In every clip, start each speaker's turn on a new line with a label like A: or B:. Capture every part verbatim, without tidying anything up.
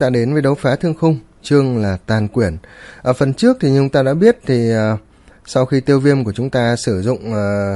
A: đã đến với Đấu Phá Thương Khung, chương là Tàn Quyển. Ở phần trước thì chúng ta đã biết thì uh, sau khi Tiêu Viêm của chúng ta sử dụng uh,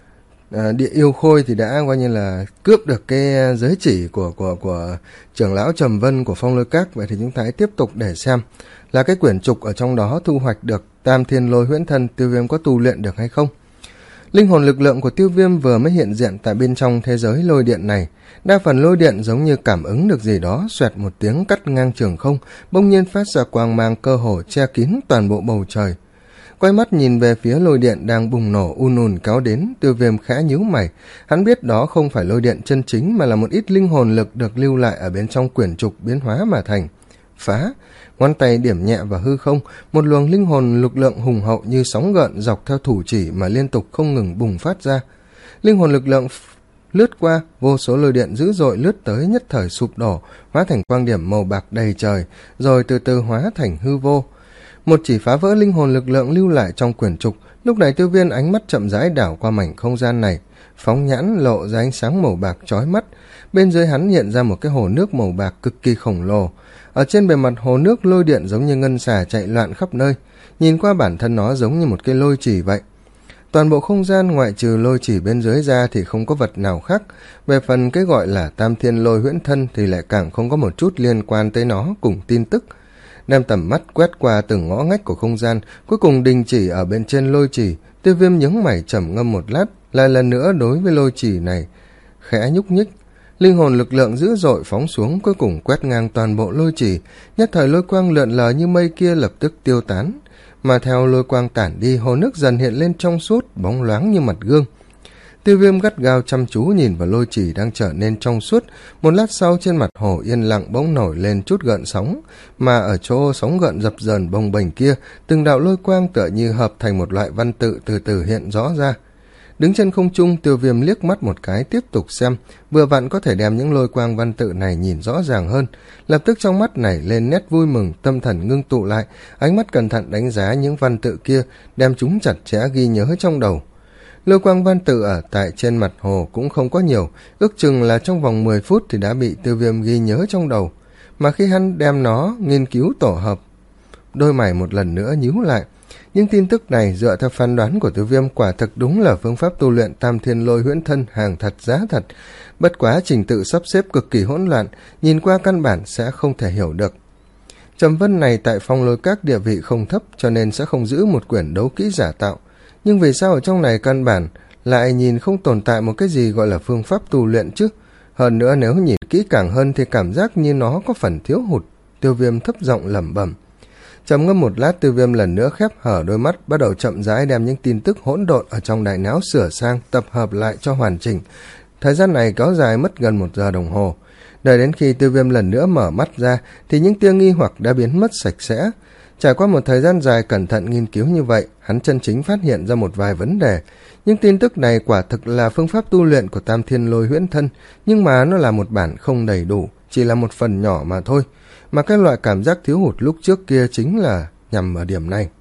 A: uh, địa yêu khôi thì đã coi như là cướp được cái giới chỉ của của của trưởng lão Trầm Vân của Phong Lôi Các. Vậy thì chúng ta hãy tiếp tục để xem là cái quyển trục ở trong đó thu hoạch được Tam Thiên Lôi Huyễn Thân, Tiêu Viêm có tu luyện được hay không. Linh hồn lực lượng của Tiêu Viêm vừa mới hiện diện tại bên trong thế giới lôi điện này. Đa phần lôi điện giống như cảm ứng được gì đó, xoẹt một tiếng cắt ngang trường không, bỗng nhiên phát ra quang mang cơ hồ che kín toàn bộ bầu trời. Quay mắt nhìn về phía lôi điện đang bùng nổ un ùn kéo đến, Tiêu Viêm khẽ nhíu mày. Hắn biết đó không phải lôi điện chân chính mà là một ít linh hồn lực được lưu lại ở bên trong quyển trục biến hóa mà thành. Phá! Ngón tay điểm nhẹ vào hư không, một luồng linh hồn lực lượng hùng hậu như sóng gợn dọc theo thủ chỉ mà liên tục không ngừng bùng phát ra. Linh hồn lực lượng lướt qua, vô số lôi điện dữ dội lướt tới, nhất thời sụp đổ, hóa thành quang điểm màu bạc đầy trời, rồi từ từ hóa thành hư vô. Một chỉ phá vỡ linh hồn lực lượng lưu lại trong quyển trục. Lúc này Tiêu Viêm ánh mắt chậm rãi đảo qua mảnh không gian này, phóng nhãn lộ ra ánh sáng màu bạc chói mắt. Bên dưới hắn hiện ra một cái hồ nước màu bạc cực kỳ khổng lồ. Ở trên bề mặt hồ nước, lôi điện giống như ngân xà chạy loạn khắp nơi, nhìn qua bản thân nó giống như một cái lôi chỉ vậy. Toàn bộ không gian ngoại trừ lôi chỉ bên dưới ra thì không có vật nào khác. Về phần cái gọi là Tam Thiên Lôi Huyễn Thân thì lại càng không có một chút liên quan tới nó cùng tin tức. Đem tầm mắt quét qua từng ngõ ngách của không gian, cuối cùng đình chỉ ở bên trên lôi chỉ. Tiêu Viêm nhướng mày trầm ngâm một lát, lại lần nữa đối với lôi chỉ này khẽ nhúc nhích. Linh hồn lực lượng dữ dội phóng xuống, cuối cùng quét ngang toàn bộ lôi chỉ. Nhất thời lôi quang lượn lờ như mây kia lập tức tiêu tán, mà theo lôi quang tản đi, hồ nước dần hiện lên trong suốt, bóng loáng như mặt gương. Tiêu Viêm gắt gao chăm chú nhìn vào lôi chỉ đang trở nên trong suốt. Một lát sau, trên mặt hồ yên lặng bỗng nổi lên chút gợn sóng, mà ở chỗ sóng gợn dập dờn bồng bềnh kia, từng đạo lôi quang tựa như hợp thành một loại văn tự từ từ hiện rõ ra. Đứng trên không trung, Tiêu Viêm liếc mắt một cái tiếp tục xem, vừa vặn có thể đem những lôi quang văn tự này nhìn rõ ràng hơn. Lập tức trong mắt nảy lên nét vui mừng, tâm thần ngưng tụ lại, ánh mắt cẩn thận đánh giá những văn tự kia, đem chúng chặt chẽ ghi nhớ trong đầu. Lôi quang văn tự ở tại trên mặt hồ cũng không có nhiều, ước chừng là trong vòng mười phút thì đã bị Tiêu Viêm ghi nhớ trong đầu. Mà khi hắn đem nó nghiên cứu tổ hợp, đôi mày một lần nữa nhíu lại. Những tin tức này dựa theo phán đoán của Tiêu Viêm quả thực đúng là phương pháp tu luyện Tam Thiên Lôi Huyễn Thân, hàng thật giá thật. Bất quá trình tự sắp xếp cực kỳ hỗn loạn, nhìn qua căn bản sẽ không thể hiểu được. Trầm Vân này tại Phong Lôi Các địa vị không thấp, cho nên sẽ không giữ một quyển đấu kỹ giả tạo. Nhưng vì sao ở trong này căn bản lại nhìn không tồn tại một cái gì gọi là phương pháp tu luyện chứ? Hơn nữa nếu nhìn kỹ càng hơn thì cảm giác như nó có phần thiếu hụt. Tiêu Viêm thấp giọng lẩm bẩm. Trầm ngâm một lát, Tiêu Viêm lần nữa khép hở đôi mắt, bắt đầu chậm rãi đem những tin tức hỗn độn ở trong đại não sửa sang, tập hợp lại cho hoàn chỉnh. Thời gian này kéo dài mất gần một giờ đồng hồ. Đợi đến khi Tiêu Viêm lần nữa mở mắt ra thì những tia nghi hoặc đã biến mất sạch sẽ. Trải qua một thời gian dài cẩn thận nghiên cứu như vậy, hắn chân chính phát hiện ra một vài vấn đề. Những tin tức này quả thực là phương pháp tu luyện của Tam Thiên Lôi Huyễn Thân, nhưng mà nó là một bản không đầy đủ, chỉ là một phần nhỏ mà thôi. Mà cái loại cảm giác thiếu hụt lúc trước kia chính là nhằm ở điểm này.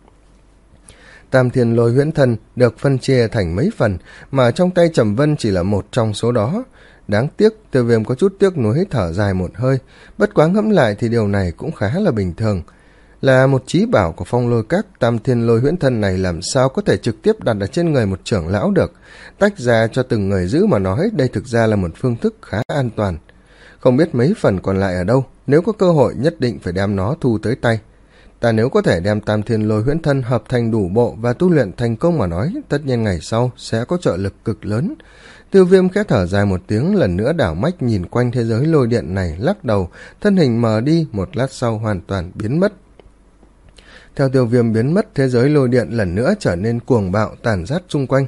A: Tam Thiên Lôi Huyễn Thân được phân chia thành mấy phần, mà trong tay Trầm Vân chỉ là một trong số đó. Đáng tiếc, Tiêu Viêm có chút tiếc nuối thở dài một hơi. Bất quá ngẫm lại thì điều này cũng khá là bình thường. Là một chí bảo của Phong Lôi Các, Tam Thiên Lôi Huyễn Thân này làm sao có thể trực tiếp đặt ở trên người một trưởng lão được. Tách ra cho từng người giữ mà nói, đây thực ra là một phương thức khá an toàn. Không biết mấy phần còn lại ở đâu, nếu có cơ hội nhất định phải đem nó thu tới tay. Ta nếu có thể đem Tam Thiên Lôi Huyễn Thân hợp thành đủ bộ và tu luyện thành công mà nói, tất nhiên ngày sau sẽ có trợ lực cực lớn. Tiêu Viêm khẽ thở dài một tiếng, lần nữa đảo mắt nhìn quanh thế giới lôi điện này, lắc đầu, thân hình mờ đi, một lát sau hoàn toàn biến mất. Theo Tiêu Viêm biến mất, thế giới lôi điện lần nữa trở nên cuồng bạo tàn sát xung quanh.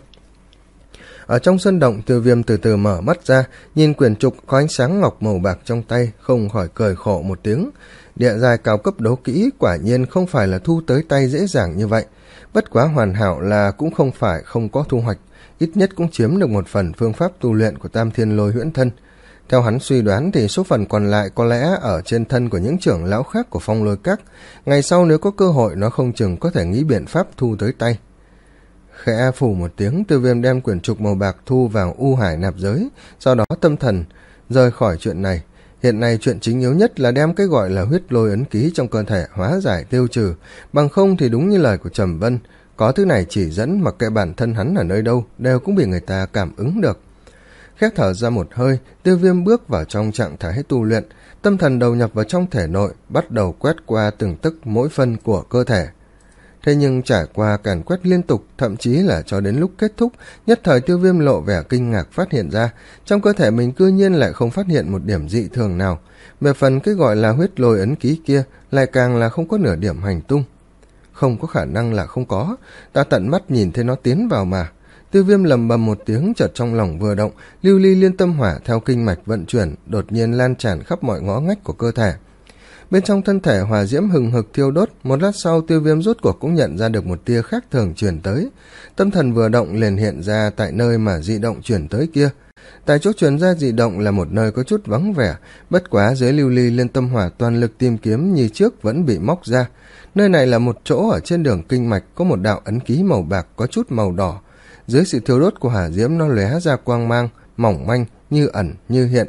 A: Ở trong sân động, Tiêu Viêm từ từ mở mắt ra, nhìn quyển trục có ánh sáng ngọc màu bạc trong tay, không khỏi cười khổ một tiếng. Địa giai cao cấp đấu kỹ quả nhiên không phải là thu tới tay dễ dàng như vậy. Bất quá hoàn hảo là cũng không phải không có thu hoạch, ít nhất cũng chiếm được một phần phương pháp tu luyện của Tam Thiên Lôi Huyễn Thân. Theo hắn suy đoán thì số phần còn lại có lẽ ở trên thân của những trưởng lão khác của Phong Lôi Các. Ngày sau nếu có cơ hội nó không chừng có thể nghĩ biện pháp thu tới tay. Khẽ phủ một tiếng, Tiêu Viêm đem quyển trục màu bạc thu vào U Hải nạp giới, sau đó tâm thần rời khỏi chuyện này. Hiện nay chuyện chính yếu nhất là đem cái gọi là huyết lôi ấn ký trong cơ thể hóa giải tiêu trừ, bằng không thì đúng như lời của Trầm Vân, có thứ này chỉ dẫn mặc kệ bản thân hắn ở nơi đâu đều cũng bị người ta cảm ứng được. Khép thở ra một hơi, Tiêu Viêm bước vào trong trạng thái tu luyện, tâm thần đầu nhập vào trong thể nội, bắt đầu quét qua từng tức mỗi phân của cơ thể. Thế nhưng trải qua càn quét liên tục, thậm chí là cho đến lúc kết thúc, nhất thời Tiêu Viêm lộ vẻ kinh ngạc phát hiện ra, trong cơ thể mình cư nhiên lại không phát hiện một điểm dị thường nào. Về phần cái gọi là huyết lôi ấn ký kia, lại càng là không có nửa điểm hành tung. Không có khả năng là không có, ta tận mắt nhìn thấy nó tiến vào mà. Tiêu Viêm lầm bầm một tiếng, chợt trong lòng vừa động, lưu ly liên tâm hỏa theo kinh mạch vận chuyển, đột nhiên lan tràn khắp mọi ngõ ngách của cơ thể. Bên trong thân thể hỏa diễm hừng hực thiêu đốt, một lát sau Tiêu Viêm rốt cuộc cũng nhận ra được một tia khác thường truyền tới. Tâm thần vừa động liền hiện ra tại nơi mà dị động truyền tới kia. Tại chỗ truyền ra dị động là một nơi có chút vắng vẻ, bất quá dưới lưu ly liên tâm hỏa toàn lực tìm kiếm như trước vẫn bị móc ra. Nơi này là một chỗ ở trên đường kinh mạch có một đạo ấn ký màu bạc có chút màu đỏ. Dưới sự thiêu đốt của hỏa diễm nó lóe ra quang mang, mỏng manh, như ẩn, như hiện.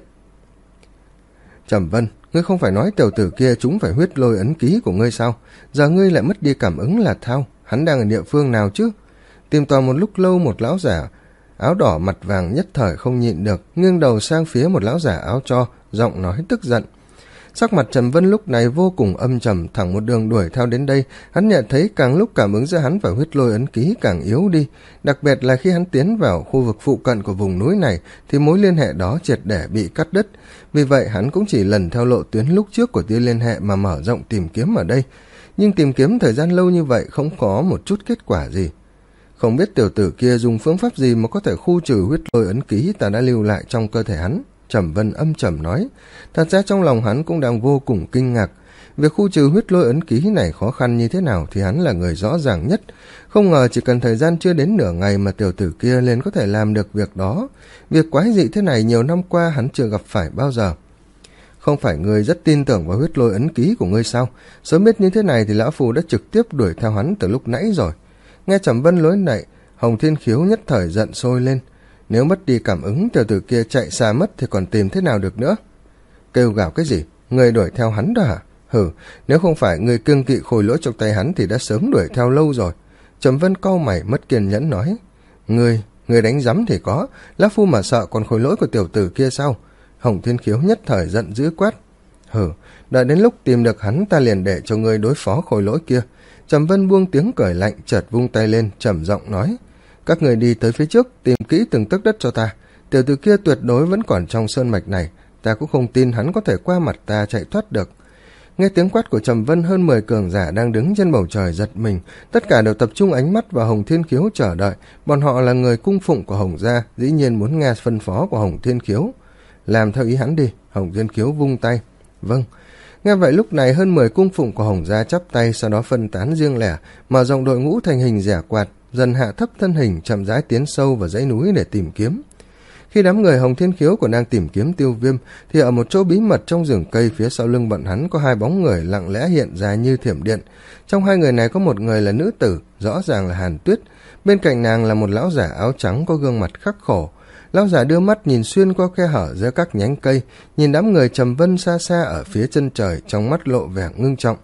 A: Trầm Vân, ngươi không phải nói tiểu tử kia chúng phải huyết lôi ấn ký của ngươi sao? Giờ ngươi lại mất đi cảm ứng là thao, hắn đang ở địa phương nào chứ? Tìm tòi một lúc lâu, một lão giả áo đỏ mặt vàng nhất thời không nhịn được, nghiêng đầu sang phía một lão giả áo tro, giọng nói tức giận. Sắc mặt Trầm Vân lúc này vô cùng âm trầm, thẳng một đường đuổi theo đến đây, hắn nhận thấy càng lúc cảm ứng giữa hắn và huyết lôi ấn ký càng yếu đi, đặc biệt là khi hắn tiến vào khu vực phụ cận của vùng núi này thì mối liên hệ đó triệt để bị cắt đứt, vì vậy hắn cũng chỉ lần theo lộ tuyến lúc trước của tia liên hệ mà mở rộng tìm kiếm ở đây, nhưng tìm kiếm thời gian lâu như vậy không có một chút kết quả gì. Không biết tiểu tử kia dùng phương pháp gì mà có thể khu trừ huyết lôi ấn ký ta đã lưu lại trong cơ thể hắn. Trầm Vân âm trầm nói. Thật ra trong lòng hắn cũng đang vô cùng kinh ngạc. Việc khu trừ huyết lôi ấn ký này khó khăn như thế nào thì hắn là người rõ ràng nhất. Không ngờ chỉ cần thời gian chưa đến nửa ngày mà tiểu tử kia liền có thể làm được việc đó. Việc quái dị thế này nhiều năm qua hắn chưa gặp phải bao giờ. Không phải ngươi rất tin tưởng vào huyết lôi ấn ký của ngươi sao? Sớm biết như thế này thì lão phù đã trực tiếp đuổi theo hắn từ lúc nãy rồi. Nghe Trầm Vân lối nậy, Hồng Thiên Khiếu nhất thời giận sôi lên. Nếu mất đi cảm ứng, tiểu tử kia chạy xa mất thì còn tìm thế nào được nữa? Kêu gào cái gì? Người đuổi theo hắn đó hả? Hừ, nếu không phải người kiêng kỵ khôi lỗi trong tay hắn thì đã sớm đuổi theo lâu rồi. Trầm Vân cau mày mất kiên nhẫn nói. Người, người đánh rắm thì có, lão phu mà sợ còn khôi lỗi của tiểu tử kia sao? Hồng Thiên Khiếu nhất thời giận dữ quát. Hừ, đợi đến lúc tìm được hắn ta liền để cho người đối phó khôi lỗi kia. Trầm Vân buông tiếng cười lạnh, chợt vung tay lên, trầm giọng nói. Các người đi tới phía trước, tìm kỹ từng tấc đất cho ta. Tiểu tử kia tuyệt đối vẫn còn trong sơn mạch này, ta cũng không tin hắn có thể qua mặt ta chạy thoát được. Nghe tiếng quát của Trầm Vân, hơn mười cường giả đang đứng trên bầu trời giật mình, tất cả đều tập trung ánh mắt vào Hồng Thiên Khiếu chờ đợi. Bọn họ là người cung phụng của Hồng gia, dĩ nhiên muốn nghe phân phó của Hồng Thiên Khiếu. Làm theo ý hắn đi. Hồng Thiên Khiếu vung tay. Vâng. Nghe vậy lúc này hơn mười cung phụng của Hồng gia chắp tay, sau đó phân tán riêng lẻ, mở rộng đội ngũ thành hình rẻ quạt, dần hạ thấp thân hình, chậm rãi tiến sâu vào dãy núi để tìm kiếm. Khi đám người Hồng Thiên Khiếu còn đang tìm kiếm Tiêu Viêm thì ở một chỗ bí mật trong rừng cây phía sau lưng bọn hắn có hai bóng người lặng lẽ hiện ra như thiểm điện. Trong hai người này có một người là nữ tử, rõ ràng là Hàn Tuyết, bên cạnh nàng là một lão giả áo trắng có gương mặt khắc khổ. Lão giả đưa mắt nhìn xuyên qua khe hở giữa các nhánh cây, nhìn đám người Trầm Vân xa xa ở phía chân trời, trong mắt lộ vẻ ngưng trọng.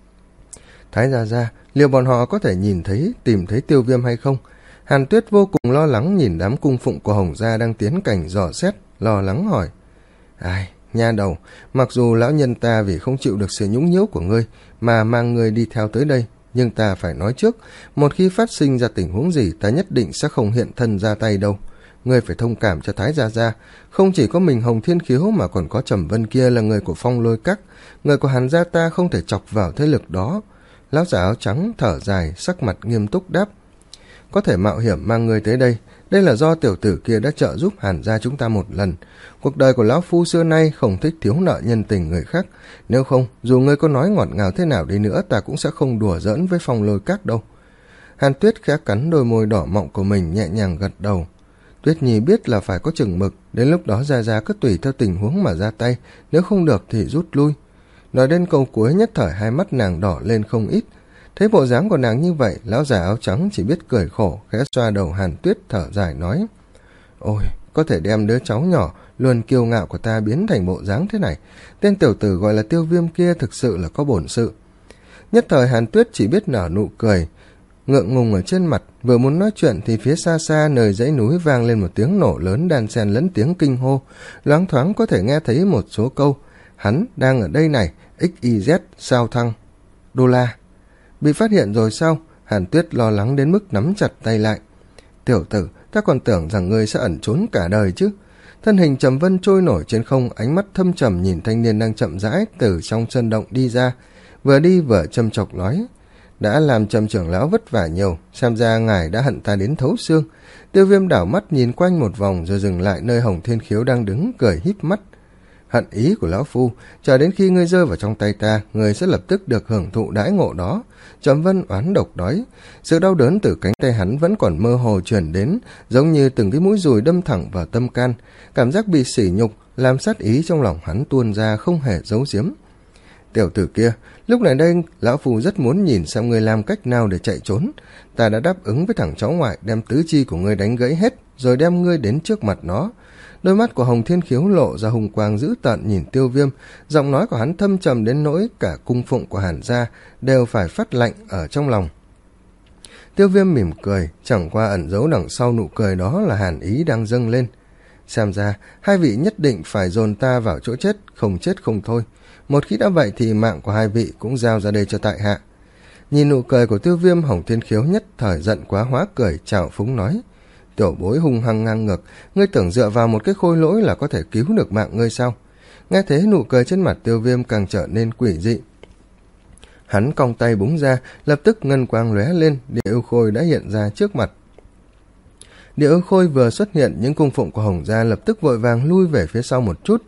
A: Thái gia gia, liệu bọn họ có thể nhìn thấy, tìm thấy Tiêu Viêm hay không? Hàn Tuyết vô cùng lo lắng nhìn đám cung phụng của Hồng gia đang tiến cảnh dò xét, lo lắng hỏi. Ai, nha đầu, mặc dù lão nhân ta vì không chịu được sự nhũng nhiễu của ngươi mà mang ngươi đi theo tới đây, nhưng ta phải nói trước, một khi phát sinh ra tình huống gì ta nhất định sẽ không hiện thân ra tay đâu. Ngươi phải thông cảm cho Thái gia gia, không chỉ có mình Hồng Thiên Khiếu mà còn có Trầm Vân kia là người của Phong Lôi Các, người của Hàn gia ta không thể chọc vào thế lực đó. Lão giả áo trắng thở dài, sắc mặt nghiêm túc đáp. Có thể mạo hiểm mang người tới đây, đây là do tiểu tử kia đã trợ giúp Hàn gia chúng ta một lần. Cuộc đời của lão phu xưa nay không thích thiếu nợ nhân tình người khác, nếu không, dù ngươi có nói ngọt ngào thế nào đi nữa, ta cũng sẽ không đùa giỡn với Phong Lôi Các đâu. Hàn Tuyết khẽ cắn đôi môi đỏ mọng của mình, nhẹ nhàng gật đầu. Tuyết Nhi biết là phải có chừng mực, đến lúc đó Gia Gia cứ tùy theo tình huống mà ra tay, nếu không được thì rút lui. Nói đến câu cuối nhất thời hai mắt nàng đỏ lên không ít. Thấy bộ dáng của nàng như vậy, lão già áo trắng chỉ biết cười khổ, khẽ xoa đầu Hàn Tuyết thở dài nói. Ôi, có thể đem đứa cháu nhỏ luôn kiêu ngạo của ta biến thành bộ dáng thế này. Tên tiểu tử gọi là Tiêu Viêm kia thực sự là có bổn sự. Nhất thời Hàn Tuyết chỉ biết nở nụ cười, ngượng ngùng ở trên mặt, vừa muốn nói chuyện thì phía xa xa nơi dãy núi vang lên một tiếng nổ lớn đan xen lẫn tiếng kinh hô, loáng thoáng có thể nghe thấy một số câu. Hắn đang ở đây này, ích y zét, sao thăng, đô la. Bị phát hiện rồi sao? Hàn Tuyết lo lắng đến mức nắm chặt tay lại. Tiểu tử, ta còn tưởng rằng ngươi sẽ ẩn trốn cả đời chứ. Thân hình Trầm Vân trôi nổi trên không, ánh mắt thâm trầm nhìn thanh niên đang chậm rãi từ trong sơn động đi ra, vừa đi vừa châm chọc nói: đã làm Trầm trưởng lão vất vả nhiều, xem ra ngài đã hận ta đến thấu xương. Tiêu Viêm đảo mắt nhìn quanh một vòng rồi dừng lại nơi Hồng Thiên Khiếu đang đứng, cười híp mắt. Hận ý của lão phu, chờ đến khi ngươi rơi vào trong tay ta, ngươi sẽ lập tức được hưởng thụ đãi ngộ đó. Trầm Vân oán độc nói. Sự đau đớn từ cánh tay hắn vẫn còn mơ hồ truyền đến, giống như từng cái mũi dùi đâm thẳng vào tâm can. Cảm giác bị sỉ nhục làm sát ý trong lòng hắn tuôn ra không hề giấu giếm. Tiểu tử kia, lúc này đây lão phu rất muốn nhìn xem ngươi làm cách nào để chạy trốn. Ta đã đáp ứng với thằng cháu ngoại đem tứ chi của ngươi đánh gãy hết, rồi đem ngươi đến trước mặt nó. Đôi mắt của Hồng Thiên Khiếu lộ ra hùng quang dữ tợn nhìn Tiêu Viêm, giọng nói của hắn thâm trầm đến nỗi cả cung phụng của Hàn gia đều phải phát lạnh ở trong lòng. Tiêu Viêm mỉm cười, chẳng qua ẩn giấu đằng sau nụ cười đó là hàn ý đang dâng lên. Xem ra hai vị nhất định phải dồn ta vào chỗ chết, không chết không thôi. Một khi đã vậy thì mạng của hai vị cũng giao ra đây cho tại hạ. Nhìn nụ cười của Tiêu Viêm, Hồng Thiên Khiếu nhất thời giận quá hóa cười, trào phúng nói: tiểu bối hung hăng ngang ngược, ngươi tưởng dựa vào một cái khôi lỗi là có thể cứu được mạng ngươi sao? Nghe thế nụ cười trên mặt Tiêu Viêm càng trở nên quỷ dị. Hắn cong tay búng ra, lập tức ngân quang lóe lên, địa yêu khôi đã hiện ra trước mặt. Địa yêu khôi vừa xuất hiện, những cung phụng của Hồng gia lập tức vội vàng lui về phía sau một chút.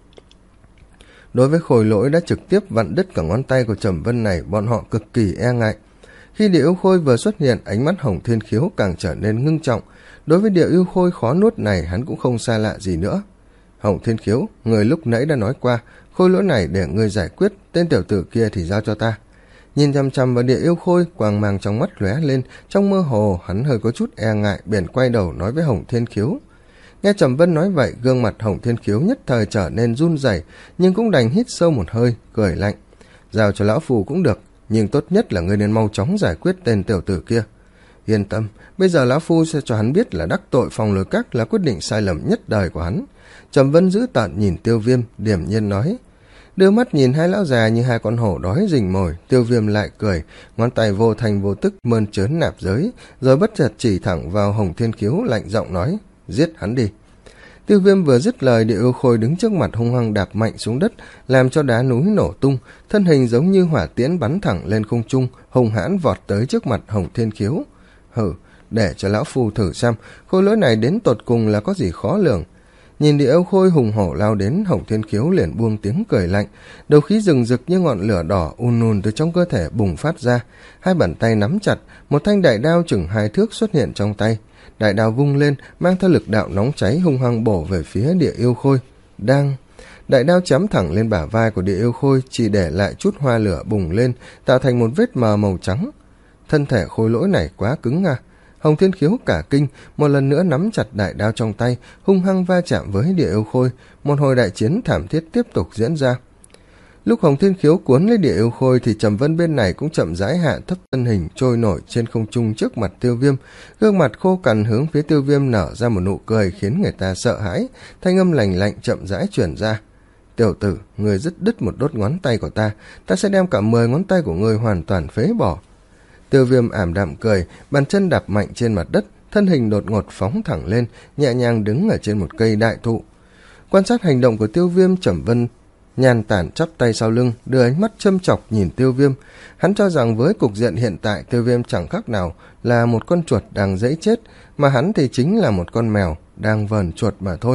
A: Đối với khôi lỗi đã trực tiếp vặn đứt cả ngón tay của Trầm Vân này, bọn họ cực kỳ e ngại. Khi địa yêu khôi vừa xuất hiện, ánh mắt Hồng Thiên Khiếu càng trở nên ngưng trọng. Đối với địa yêu khôi khó nuốt này, hắn cũng không xa lạ gì nữa. Hồng Thiên Khiếu, người lúc nãy đã nói qua, khôi lỗi này để ngươi giải quyết, tên tiểu tử kia thì giao cho ta. Nhìn chăm chăm vào địa yêu khôi, quang mang trong mắt lóe lên, trong mơ hồ hắn hơi có chút e ngại, bèn quay đầu nói với Hồng Thiên Khiếu. Nghe Trầm Vân nói vậy, gương mặt Hồng Thiên Khiếu nhất thời trở nên run rẩy, nhưng cũng đành hít sâu một hơi, cười lạnh. Giao cho lão phù cũng được, nhưng tốt nhất là ngươi nên mau chóng giải quyết tên tiểu tử kia. Yên tâm, bây giờ lão phu sẽ cho hắn biết là đắc tội Phong Lôi Các là quyết định sai lầm nhất đời của hắn. Trầm Vân giữ tợn nhìn Tiêu Viêm, điềm nhiên nói. Đưa mắt nhìn hai lão già như hai con hổ đói rình mồi, Tiêu Viêm lại cười, ngón tay vô thành vô tức mơn trớn nạp giới, rồi bất chợt chỉ thẳng vào Hồng Thiên Khiếu, lạnh giọng nói: giết hắn đi. Tiêu Viêm vừa dứt lời, địa yêu khôi đứng trước mặt hung hăng đạp mạnh xuống đất, làm cho đá núi nổ tung, thân hình giống như hỏa tiễn bắn thẳng lên không trung, hung hãn vọt tới trước mặt Hồng Thiên Khiếu. Hừ, để cho lão phu thử xem khôi lỗi này đến tột cùng là có gì khó lường. Nhìn địa yêu khôi hùng hổ lao đến, Hồng Thiên Khiếu liền buông tiếng cười lạnh, đầu khí rừng rực như ngọn lửa đỏ un un từ trong cơ thể bùng phát ra, hai bàn tay nắm chặt, một thanh đại đao chừng hai thước xuất hiện trong tay. Đại đao vung lên, mang theo lực đạo nóng cháy hung hăng bổ về phía địa yêu khôi. Đang đại đao chém thẳng lên bả vai của địa yêu khôi, chỉ để lại chút hoa lửa bùng lên, tạo thành một vết mờ màu trắng. Thân thể khôi lỗi này quá cứng à. Hồng Thiên Khiếu cả kinh, một lần nữa nắm chặt đại đao trong tay, hung hăng va chạm với địa yêu khôi. Một hồi đại chiến thảm thiết tiếp tục diễn ra. Lúc Hồng Thiên Khiếu cuốn lấy địa yêu khôi thì Trầm Vân bên này cũng chậm rãi hạ thấp thân hình trôi nổi trên không trung trước mặt Tiêu Viêm, gương mặt khô cằn hướng phía Tiêu Viêm nở ra một nụ cười khiến người ta sợ hãi, thanh âm lành lạnh chậm rãi truyền ra. Tiểu tử, người dứt đứt một đốt ngón tay của ta, ta sẽ đem cả mười ngón tay của ngươi hoàn toàn phế bỏ. Tiêu Viêm ảm đạm cười, bàn chân đạp mạnh trên mặt đất, thân hình đột ngột phóng thẳng lên, nhẹ nhàng đứng ở trên một cây đại thụ. Quan sát hành động của Tiêu Viêm, Trầm Vân nhàn tản chắp tay sau lưng, đưa ánh mắt châm chọc nhìn Tiêu Viêm. Hắn cho rằng với cục diện hiện tại, Tiêu Viêm chẳng khác nào là một con chuột đang dẫy chết, mà hắn thì chính là một con mèo đang vờn chuột mà thôi.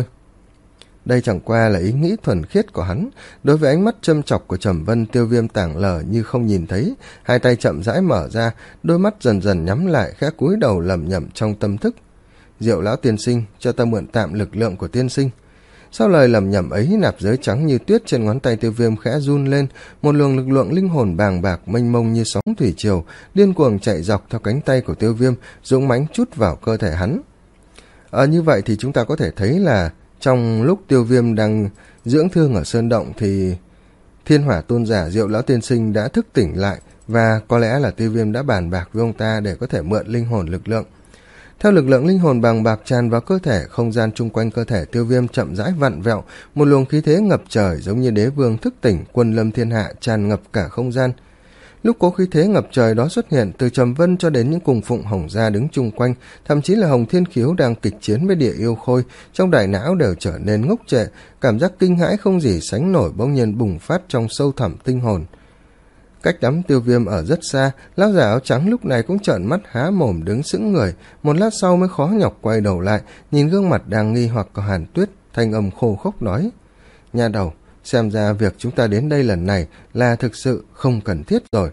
A: Đây chẳng qua là ý nghĩ thuần khiết của hắn. Đối với ánh mắt châm chọc của Trầm Vân, Tiêu Viêm tảng lờ như không nhìn thấy, hai tay chậm rãi mở ra, đôi mắt dần dần nhắm lại, khẽ cúi đầu lẩm nhẩm trong tâm thức. Diệu lão tiên sinh, cho ta mượn tạm lực lượng của tiên sinh. Sau lời lẩm nhẩm ấy, nạp giới trắng như tuyết trên ngón tay Tiêu Viêm khẽ run lên, một luồng lực lượng linh hồn bàng bạc mênh mông như sóng thủy triều điên cuồng chạy dọc theo cánh tay của Tiêu Viêm, dũng mãnh chút vào cơ thể hắn. Ở như vậy thì chúng ta có thể thấy là Trong lúc Tiêu Viêm đang dưỡng thương ở sơn động thì Thiên Hỏa tôn giả Diệu lão tiên sinh đã thức tỉnh lại, và có lẽ là Tiêu Viêm đã bàn bạc với ông ta để có thể mượn linh hồn lực lượng. Theo lực lượng linh hồn bàng bạc tràn vào cơ thể, không gian chung quanh cơ thể Tiêu Viêm chậm rãi vặn vẹo, một luồng khí thế ngập trời giống như đế vương thức tỉnh, quân lâm thiên hạ tràn ngập cả không gian. Lúc cố khí thế ngập trời đó xuất hiện, từ Trầm Vân cho đến những cung phụng Hồng gia đứng chung quanh, thậm chí là Hồng Thiên Khiếu đang kịch chiến với Địa Yêu Khôi, trong đại não đều trở nên ngốc trệ, cảm giác kinh hãi không gì sánh nổi bỗng nhiên bùng phát trong sâu thẳm tinh hồn. Cách đám Tiêu Viêm ở rất xa, lão già áo trắng lúc này cũng trợn mắt há mồm đứng sững người, một lát sau mới khó nhọc quay đầu lại, nhìn gương mặt đang nghi hoặc của Hàn Tuyết, thanh âm khô khốc nói: "Nha đầu, xem ra việc chúng ta đến đây lần này là thực sự không cần thiết rồi."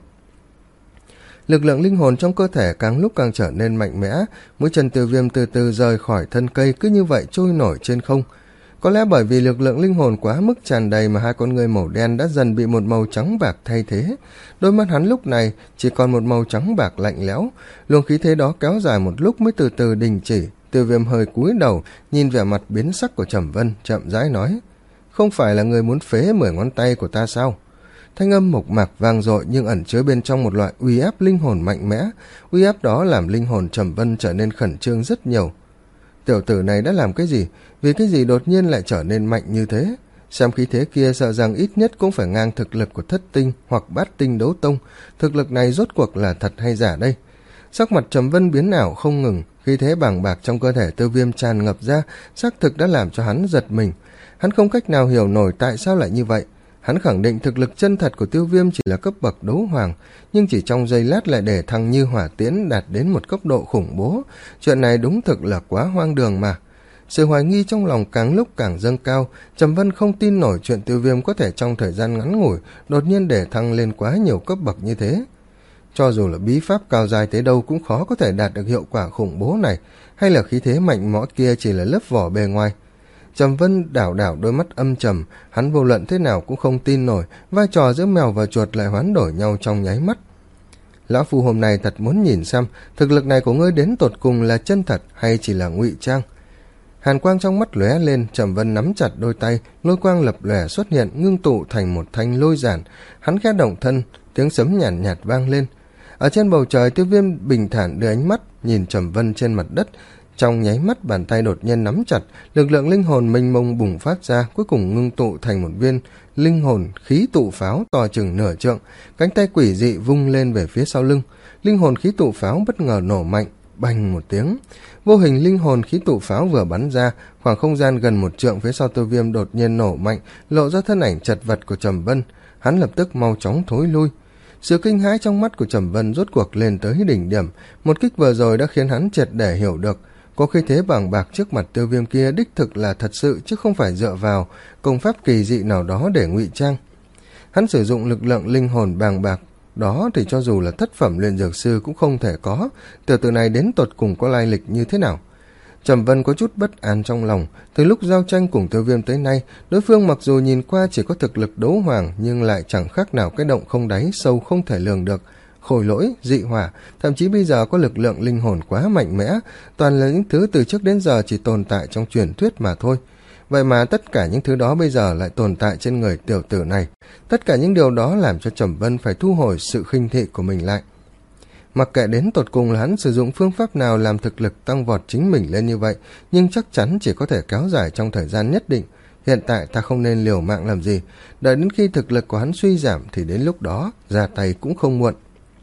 A: Lực lượng linh hồn trong cơ thể càng lúc càng trở nên mạnh mẽ, mũi chân Tiêu Viêm từ từ rời khỏi thân cây, cứ như vậy trôi nổi trên không. Có lẽ bởi vì lực lượng linh hồn quá mức tràn đầy mà hai con ngươi màu đen đã dần bị một màu trắng bạc thay thế. Đôi mắt hắn lúc này chỉ còn một màu trắng bạc lạnh lẽo. Luồng khí thế đó kéo dài một lúc mới từ từ đình chỉ. Tiêu Viêm hơi cúi đầu, nhìn vẻ mặt biến sắc của Trầm Vân, chậm rãi nói: "Không phải là người muốn phế mười ngón tay của ta sao?" Thanh âm mộc mạc vang dội nhưng ẩn chứa bên trong một loại uy áp linh hồn mạnh mẽ. Uy áp đó làm linh hồn Trầm Vân trở nên khẩn trương rất nhiều. Tiểu tử này đã làm cái gì? Vì cái gì đột nhiên lại trở nên mạnh như thế? Xem khí thế kia sợ rằng ít nhất cũng phải ngang thực lực của thất tinh hoặc bát tinh đấu tông. Thực lực này rốt cuộc là thật hay giả đây? Sắc mặt Trầm Vân biến ảo không ngừng, khí thế bàng bạc trong cơ thể Tiêu Viêm tràn ngập ra, xác thực đã làm cho hắn giật mình. Hắn không cách nào hiểu nổi tại sao lại như vậy. Hắn khẳng định thực lực chân thật của Tiêu Viêm chỉ là cấp bậc đấu hoàng, nhưng chỉ trong giây lát lại để thăng như hỏa tiễn đạt đến một cấp độ khủng bố. Chuyện này đúng thực là quá hoang đường mà. Sự hoài nghi trong lòng càng lúc càng dâng cao, Trầm Vân không tin nổi chuyện Tiêu Viêm có thể trong thời gian ngắn ngủi đột nhiên để thăng lên quá nhiều cấp bậc như thế. Cho dù là bí pháp cao dài tới đâu cũng khó có thể đạt được hiệu quả khủng bố này, hay là khí thế mạnh mẽ kia chỉ là lớp vỏ bề ngoài. Trầm Vân đảo đảo đôi mắt âm trầm, hắn vô luận thế nào cũng không tin nổi, vai trò giữa mèo và chuột lại hoán đổi nhau trong nháy mắt. Lão phu hôm nay thật muốn nhìn xem thực lực này của ngươi đến tột cùng là chân thật hay chỉ là ngụy trang. Hàn quang trong mắt lóe lên, Trầm Vân nắm chặt đôi tay, lôi quang lập lòe xuất hiện, ngưng tụ thành một thanh lôi giản. Hắn khẽ động thân, tiếng sấm nhàn nhạt, nhạt vang lên. Ở trên bầu trời, Tiêu Viêm bình thản đưa ánh mắt nhìn Trầm Vân trên mặt đất. Trong nháy mắt bàn tay đột nhiên nắm chặt, lực lượng linh hồn mênh mông bùng phát ra, cuối cùng ngưng tụ thành một viên linh hồn khí tụ pháo to chừng nửa trượng. Cánh tay quỷ dị vung lên về phía sau lưng, linh hồn khí tụ pháo bất ngờ nổ mạnh, bành một tiếng. Vô hình linh hồn khí tụ pháo vừa bắn ra, khoảng không gian gần một trượng phía sau Tiêu Viêm đột nhiên nổ mạnh, lộ ra thân ảnh chật vật của Trầm Vân. Hắn lập tức mau chóng thối lui. Sự kinh hãi trong mắt của Trầm Vân rốt cuộc lên tới đỉnh điểm. Một kích vừa rồi đã khiến hắn triệt để hiểu được, có khí thế bàng bạc trước mặt Tiêu Viêm kia đích thực là thật sự, chứ không phải dựa vào công pháp kỳ dị nào đó để ngụy trang. Hắn sử dụng lực lượng linh hồn bàng bạc đó thì cho dù là thất phẩm luyện dược sư cũng không thể có. Tiểu tử này đến tột cùng có lai lịch như thế nào? Trầm Vân có chút bất an trong lòng. Từ lúc giao tranh cùng Tiêu Viêm tới nay, đối phương mặc dù nhìn qua chỉ có thực lực đấu hoàng, nhưng lại chẳng khác nào cái động không đáy, sâu không thể lường được. Khôi lỗi, dị hỏa, thậm chí bây giờ có lực lượng linh hồn quá mạnh mẽ, toàn là những thứ từ trước đến giờ chỉ tồn tại trong truyền thuyết mà thôi. Vậy mà tất cả những thứ đó bây giờ lại tồn tại trên người tiểu tử này. Tất cả những điều đó làm cho Trầm Vân phải thu hồi sự khinh thị của mình lại. Mặc kệ đến tột cùng là hắn sử dụng phương pháp nào làm thực lực tăng vọt chính mình lên như vậy, nhưng chắc chắn chỉ có thể kéo dài trong thời gian nhất định. Hiện tại ta không nên liều mạng làm gì, đợi đến khi thực lực của hắn suy giảm thì đến lúc đó ra tay cũng không muộn.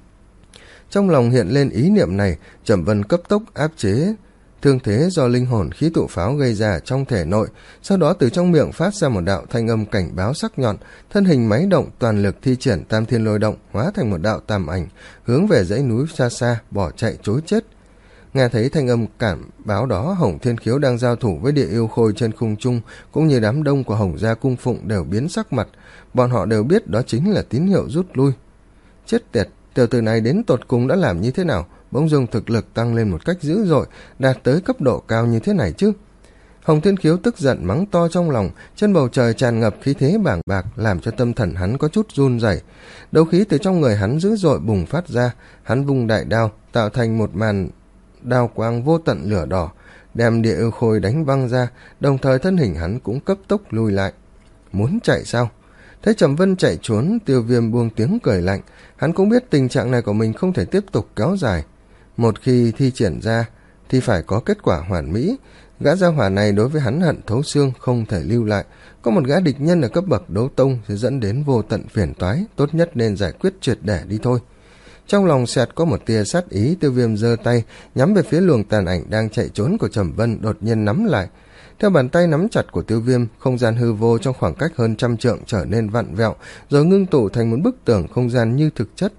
A: Trong lòng hiện lên ý niệm này, Trầm Vân cấp tốc áp chế thương thế do linh hồn khí tụ pháo gây ra trong thể nội, sau đó từ trong miệng phát ra một đạo thanh âm cảnh báo sắc nhọn, thân hình máy động toàn lực thi triển Tam Thiên Lôi Động, hóa thành một đạo tàm ảnh, hướng về dãy núi xa xa bỏ chạy trối chết. Nghe thấy thanh âm cảm báo đó, Hồng Thiên Khiếu đang giao thủ với Địa Yêu Khôi trên khung trung, cũng như đám đông của Hồng gia cung phụng đều biến sắc mặt, bọn họ đều biết đó chính là tín hiệu rút lui. Chết tiệt, tiểu tử này đến tột cùng đã làm như thế nào? Bỗng dưng thực lực tăng lên một cách dữ dội, đạt tới cấp độ cao như thế này chứ? Hồng Thiên Khiếu tức giận mắng to trong lòng, trên bầu trời tràn ngập khí thế bàng bạc, làm cho tâm thần hắn có chút run rẩy. Đấu khí từ trong người hắn dữ dội bùng phát ra, hắn vung đại đao, tạo thành một màn đao quang vô tận lửa đỏ, đem địa yêu khôi đánh văng ra, đồng thời thân hình hắn cũng cấp tốc lùi lại. Muốn chạy sao? Thấy Trầm Vân chạy trốn, Tiêu Viêm buông tiếng cười lạnh. Hắn cũng biết tình trạng này của mình không thể tiếp tục kéo dài. Một khi thi triển ra thì phải có kết quả hoàn mỹ. Gã gia hỏa này đối với hắn hận thấu xương, không thể lưu lại. Có một gã địch nhân ở cấp bậc đấu tông sẽ dẫn đến vô tận phiền toái, tốt nhất nên giải quyết triệt để đi thôi. Trong lòng xẹt có một tia sát ý, Tiêu Viêm giơ tay nhắm về phía luồng tàn ảnh đang chạy trốn của Trầm Vân, đột nhiên nắm lại. Theo bàn tay nắm chặt của Tiêu Viêm, không gian hư vô trong khoảng cách hơn trăm trượng trở nên vặn vẹo, rồi ngưng tụ thành một bức tường không gian như thực chất.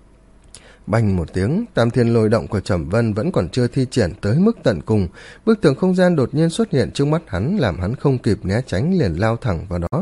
A: Bành một tiếng, Tam Thiên Lôi Động của Trầm Vân vẫn còn chưa thi triển tới mức tận cùng, bức tường không gian đột nhiên xuất hiện trước mắt hắn, làm hắn không kịp né tránh liền lao thẳng vào đó.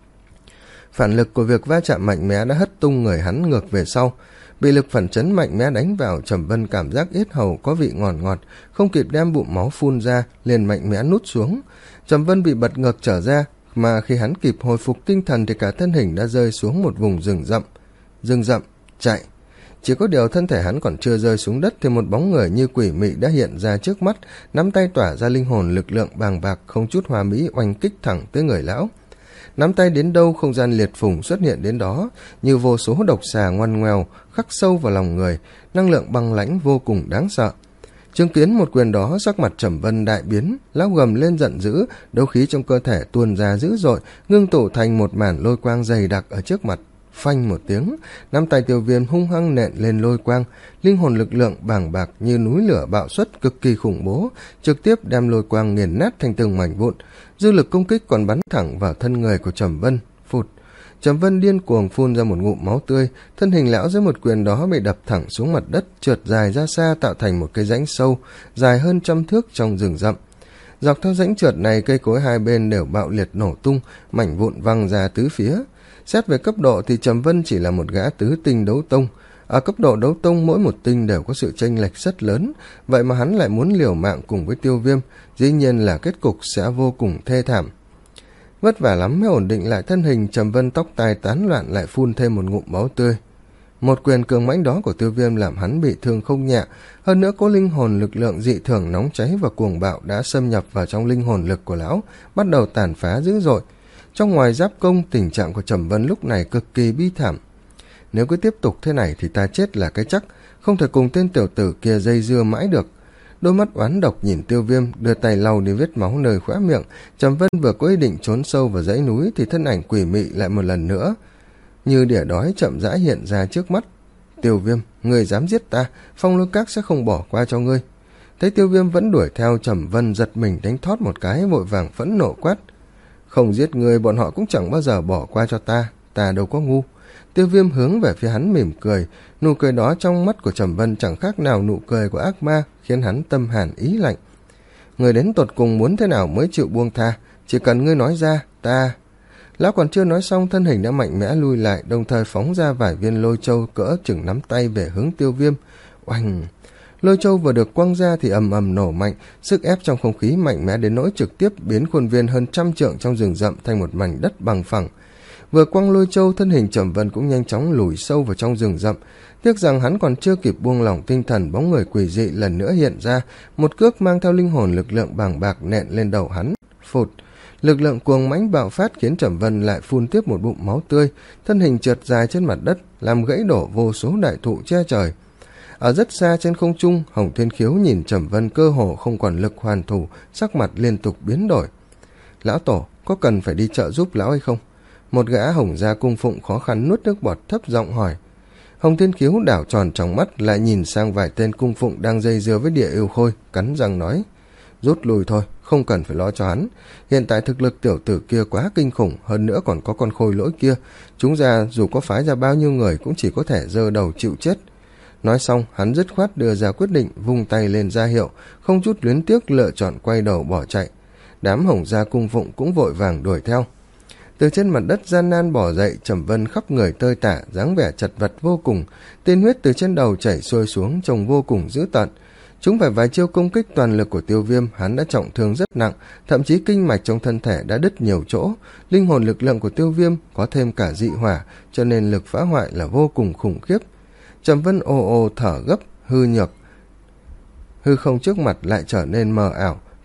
A: Phản lực của việc va chạm mạnh mẽ đã hất tung người hắn ngược về sau. Bị lực phản chấn mạnh mẽ đánh vào, Trầm Vân cảm giác yết hầu có vị ngọt ngọt, không kịp đem bụng máu phun ra, liền mạnh mẽ nút xuống. Trầm Vân bị bật ngược trở ra, mà khi hắn kịp hồi phục tinh thần thì cả thân hình đã rơi xuống một vùng rừng rậm. Rừng rậm, chạy. Chỉ có điều thân thể hắn còn chưa rơi xuống đất thì một bóng người như quỷ mị đã hiện ra trước mắt, nắm tay tỏa ra linh hồn lực lượng bàng bạc không chút hoa mỹ oanh kích thẳng tới người lão. Nắm tay đến đâu, không gian liệt phùng xuất hiện đến đó, như vô số độc xà ngoằn ngoèo khắc sâu vào lòng người, năng lượng băng lãnh vô cùng đáng sợ. Chứng kiến một quyền đó, sắc mặt Trầm Vân đại biến, lão gầm lên giận dữ, đấu khí trong cơ thể tuôn ra dữ dội, ngưng tụ thành một màn lôi quang dày đặc ở trước mặt. Phanh một tiếng, nắm tay Tiêu Viêm hung hăng nện lên lôi quang, linh hồn lực lượng bàng bạc như núi lửa bạo xuất cực kỳ khủng bố, trực tiếp đem lôi quang nghiền nát thành từng mảnh vụn. Dư lực công kích còn bắn thẳng vào thân người của Trầm Vân. Phụt! Trầm Vân điên cuồng phun ra một ngụm máu tươi, thân hình lão dưới một quyền đó bị đập thẳng xuống mặt đất, trượt dài ra xa tạo thành một cái rãnh sâu, dài hơn trăm thước trong rừng rậm. Dọc theo rãnh trượt này, cây cối hai bên đều bạo liệt nổ tung, mảnh vụn văng ra tứ phía. Xét về cấp độ thì Trầm Vân chỉ là một gã tứ tinh đấu tông. Ở cấp độ đấu tông mỗi một tinh đều có sự chênh lệch rất lớn, vậy mà hắn lại muốn liều mạng cùng với Tiêu Viêm, dĩ nhiên là kết cục sẽ vô cùng thê thảm. Vất vả lắm mới ổn định lại thân hình, Trầm Vân tóc tai tán loạn lại phun thêm một ngụm máu tươi. Một quyền cường mãnh đó của Tiêu Viêm làm hắn bị thương không nhẹ, hơn nữa có linh hồn lực lượng dị thường nóng cháy và cuồng bạo đã xâm nhập vào trong linh hồn lực của lão, bắt đầu tàn phá dữ dội. Trong ngoài giáp công, tình trạng của Trầm Vân lúc này cực kỳ bi thảm. Nếu cứ tiếp tục thế này thì ta chết là cái chắc, không thể cùng tên tiểu tử kia dây dưa mãi được. Đôi mắt oán độc nhìn Tiêu Viêm, đưa tay lau đi vết máu nơi khóe miệng. Trầm Vân vừa có ý định trốn sâu vào dãy núi thì thân ảnh quỷ mị lại một lần nữa như đỉa đói chậm rãi hiện ra trước mắt. Tiêu Viêm, ngươi dám giết ta, Phong Lôi Các sẽ không bỏ qua cho ngươi. Thấy Tiêu Viêm vẫn đuổi theo, Trầm Vân giật mình đánh thót một cái, vội vàng phẫn nộ quát: không giết ngươi bọn họ cũng chẳng bao giờ bỏ qua cho ta, ta đâu có ngu. Tiêu Viêm hướng về phía hắn mỉm cười, nụ cười đó trong mắt của Trầm Vân chẳng khác nào nụ cười của ác ma, khiến hắn tâm hàn ý lạnh. Người đến tột cùng muốn thế nào mới chịu buông tha, chỉ cần ngươi nói ra, ta... Lão còn chưa nói xong, thân hình đã mạnh mẽ lui lại, đồng thời phóng ra vài viên lôi châu cỡ chừng nắm tay về hướng Tiêu Viêm. Oanh! Lôi châu vừa được quăng ra thì ầm ầm nổ mạnh, sức ép trong không khí mạnh mẽ đến nỗi trực tiếp biến khuôn viên hơn trăm trượng trong rừng rậm thành một mảnh đất bằng phẳng. Vừa quăng lôi châu, thân hình Trầm Vân cũng nhanh chóng lùi sâu vào trong rừng rậm. Tiếc rằng hắn còn chưa kịp buông lỏng tinh thần, bóng người quỷ dị lần nữa hiện ra, một cước mang theo linh hồn lực lượng bàng bạc nện lên đầu hắn. Phụt! Lực lượng cuồng mãnh bạo phát khiến Trầm Vân lại phun tiếp một bụng máu tươi, thân hình trượt dài trên mặt đất, làm gãy đổ vô số đại thụ che trời. Ở rất xa trên không trung, Hồng Thiên Khiếu nhìn Trầm Vân cơ hồ không còn lực hoàn thủ, sắc mặt liên tục biến đổi. Lão tổ, có cần phải đi trợ giúp lão hay không? Một gã Hồng gia cung phụng khó khăn nuốt nước bọt thấp giọng hỏi. Hồng Thiên Khiếu đảo tròn trong mắt, lại nhìn sang vài tên cung phụng đang dây dưa với Địa Yêu Khôi, cắn răng nói: rút lui thôi, không cần phải lo cho hắn. Hiện tại thực lực tiểu tử kia quá kinh khủng, hơn nữa còn có con khôi lỗi kia, chúng ra dù có phái ra bao nhiêu người cũng chỉ có thể giơ đầu chịu chết. Nói xong, hắn dứt khoát đưa ra quyết định, vung tay lên ra hiệu, không chút luyến tiếc lựa chọn quay đầu bỏ chạy. Đám Hồng gia cung phụng cũng vội vàng đuổi theo. Từ trên mặt đất gian nan bỏ dậy, Trầm Vân khắp người tơi tả, dáng vẻ chật vật vô cùng, tên huyết từ trên đầu chảy xuôi xuống trông vô cùng dữ tợn. Chúng phải vài chiêu công kích toàn lực của Tiêu Viêm, hắn đã trọng thương rất nặng, thậm chí kinh mạch trong thân thể đã đứt nhiều chỗ. Linh hồn lực lượng của Tiêu Viêm có thêm cả dị hỏa, cho nên lực phá hoại là vô cùng khủng khiếp. Trầm Vân ồ ồ thở gấp, hư nhược, hư không trước mặt lại trở nên mờ ảo,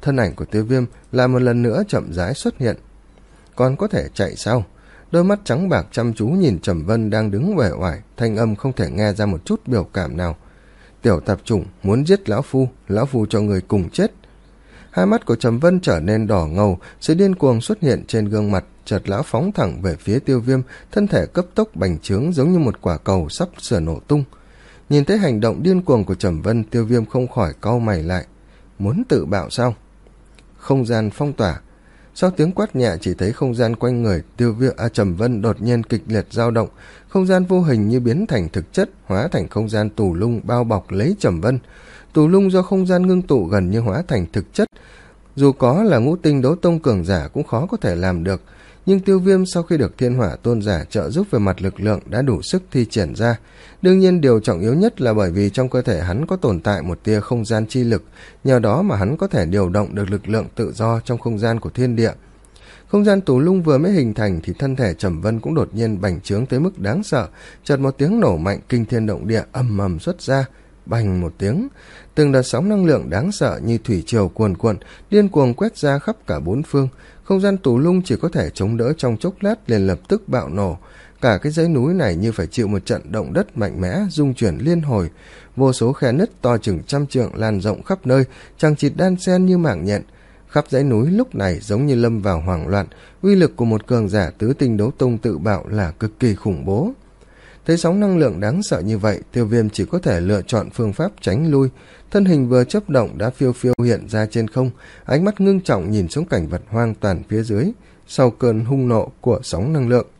A: thân ảnh của Tiêu Viêm lại một lần nữa chậm rãi xuất hiện. Còn có thể chạy sao? Đôi mắt trắng bạc chăm chú nhìn Trầm Vân đang đứng uể oải, thanh âm không thể nghe ra một chút biểu cảm nào. Tiểu tạp chủng, muốn giết lão phu, lão phu cho người cùng chết. Hai mắt của Trầm Vân trở nên đỏ ngầu, sự điên cuồng xuất hiện trên gương mặt, chợt lão phóng thẳng về phía Tiêu Viêm, thân thể cấp tốc bành trướng giống như một quả cầu sắp sửa nổ tung. Nhìn thấy hành động điên cuồng của Trầm Vân, Tiêu Viêm không khỏi cau mày lại. Muốn tự bạo sao? Không gian phong tỏa. Sau tiếng quát nhẹ, chỉ thấy không gian quanh người Tiêu Viêm à, Trầm Vân đột nhiên kịch liệt dao động, không gian vô hình như biến thành thực chất, hóa thành không gian tù lung bao bọc lấy Trầm Vân. Tù lung do không gian ngưng tụ gần như hóa thành thực chất, dù có là ngũ tinh đấu tông cường giả cũng khó có thể làm được. Nhưng Tiêu Viêm sau khi được Thiên Hỏa tôn giả trợ giúp về mặt lực lượng đã đủ sức thi triển ra. Đương nhiên điều trọng yếu nhất là bởi vì trong cơ thể hắn có tồn tại một tia không gian chi lực, nhờ đó mà hắn có thể điều động được lực lượng tự do trong không gian của thiên địa. Không gian tù lung vừa mới hình thành thì thân thể Trầm Vân cũng đột nhiên bành trướng tới mức đáng sợ, chợt một tiếng nổ mạnh kinh thiên động địa ầm ầm xuất ra. Bành một tiếng, từng đợt sóng năng lượng đáng sợ như thủy triều cuồn cuộn điên cuồng quét ra khắp cả bốn phương. Không gian tù lung chỉ có thể chống đỡ trong chốc lát liền lập tức bạo nổ. Cả cái dãy núi này như phải chịu một trận động đất mạnh mẽ rung chuyển liên hồi, vô số khe nứt to chừng trăm trượng lan rộng khắp nơi, chằng chịt đan xen như mạng nhện. Khắp dãy núi lúc này giống như lâm vào hoảng loạn, uy lực của một cường giả tứ tinh đấu tông tự bạo là cực kỳ khủng bố. Thấy sóng năng lượng đáng sợ như vậy, Tiêu Viêm chỉ có thể lựa chọn phương pháp tránh lui. Thân hình vừa chớp động đã phiêu phiêu hiện ra trên không, ánh mắt ngưng trọng nhìn xuống cảnh vật hoang tàn phía dưới, sau cơn hung nộ của sóng năng lượng.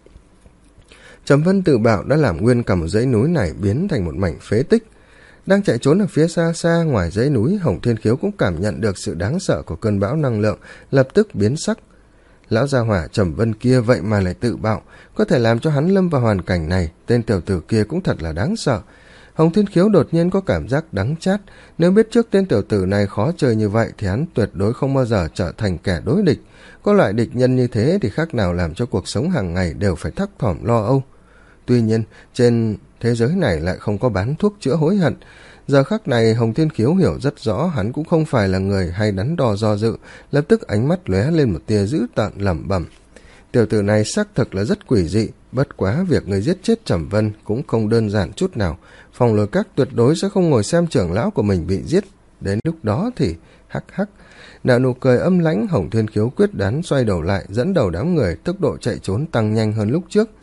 A: Trầm Vân tự bạo đã làm nguyên cả một dãy núi này biến thành một mảnh phế tích. Đang chạy trốn ở phía xa xa ngoài dãy núi, Hồng Thiên Khiếu cũng cảm nhận được sự đáng sợ của cơn bão năng lượng, lập tức biến sắc. Lão gia hỏa Trầm Vân kia vậy mà lại tự bạo, có thể làm cho hắn lâm vào hoàn cảnh này, tên tiểu tử kia cũng thật là đáng sợ. Hồng Thiên Khiếu đột nhiên có cảm giác đắng chát, nếu biết trước tên tiểu tử này khó chơi như vậy thì hắn tuyệt đối không bao giờ trở thành kẻ đối địch. Có loại địch nhân như thế thì khác nào làm cho cuộc sống hàng ngày đều phải thấp thỏm lo âu. Tuy nhiên, trên thế giới này lại không có bán thuốc chữa hối hận. Giờ khắc này Hồng Thiên Khiếu hiểu rất rõ hắn cũng không phải là người hay đắn đo do dự, lập tức ánh mắt lóe lên một tia dữ tợn lẩm bẩm. Tiểu tử này xác thực là rất quỷ dị, bất quá việc người giết chết Trầm Vân cũng không đơn giản chút nào. Phong Lôi Các tuyệt đối sẽ không ngồi xem trưởng lão của mình bị giết. Đến lúc đó thì hắc hắc. Nở nụ cười âm lãnh, Hồng Thiên Khiếu quyết đoán xoay đầu lại, dẫn đầu đám người, tốc độ chạy trốn tăng nhanh hơn lúc trước.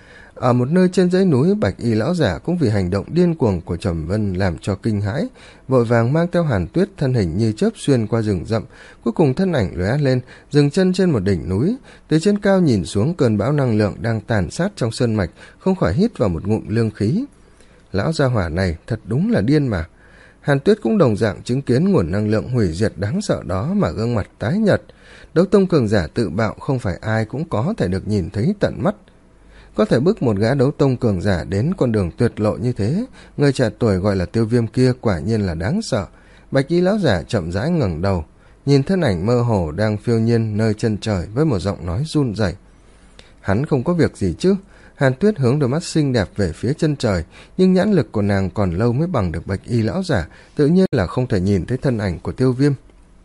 A: Ở một nơi trên dãy núi, Bạch Y lão giả cũng vì hành động điên cuồng của Trầm Vân làm cho kinh hãi, vội vàng mang theo Hàn Tuyết thân hình như chớp xuyên qua rừng rậm, cuối cùng thân ảnh lóe lên, dừng chân trên một đỉnh núi, từ trên cao nhìn xuống cơn bão năng lượng đang tàn sát trong sơn mạch, không khỏi hít vào một ngụm lương khí. Lão gia hỏa này thật đúng là điên mà. Hàn Tuyết cũng đồng dạng chứng kiến nguồn năng lượng hủy diệt đáng sợ đó mà gương mặt tái nhợt. Đấu tông cường giả tự bạo không phải ai cũng có thể được nhìn thấy tận mắt. Có thể bức một gã đấu tông cường giả đến con đường tuyệt lộ như thế, người trẻ tuổi gọi là Tiêu Viêm kia quả nhiên là đáng sợ. Bạch Y lão giả chậm rãi ngẩng đầu, nhìn thân ảnh mơ hồ đang phiêu nhiên nơi chân trời với một giọng nói run rẩy. Hắn không có việc gì chứ? Hàn Tuyết hướng đôi mắt xinh đẹp về phía chân trời, nhưng nhãn lực của nàng còn lâu mới bằng được Bạch Y lão giả, tự nhiên là không thể nhìn thấy thân ảnh của Tiêu Viêm.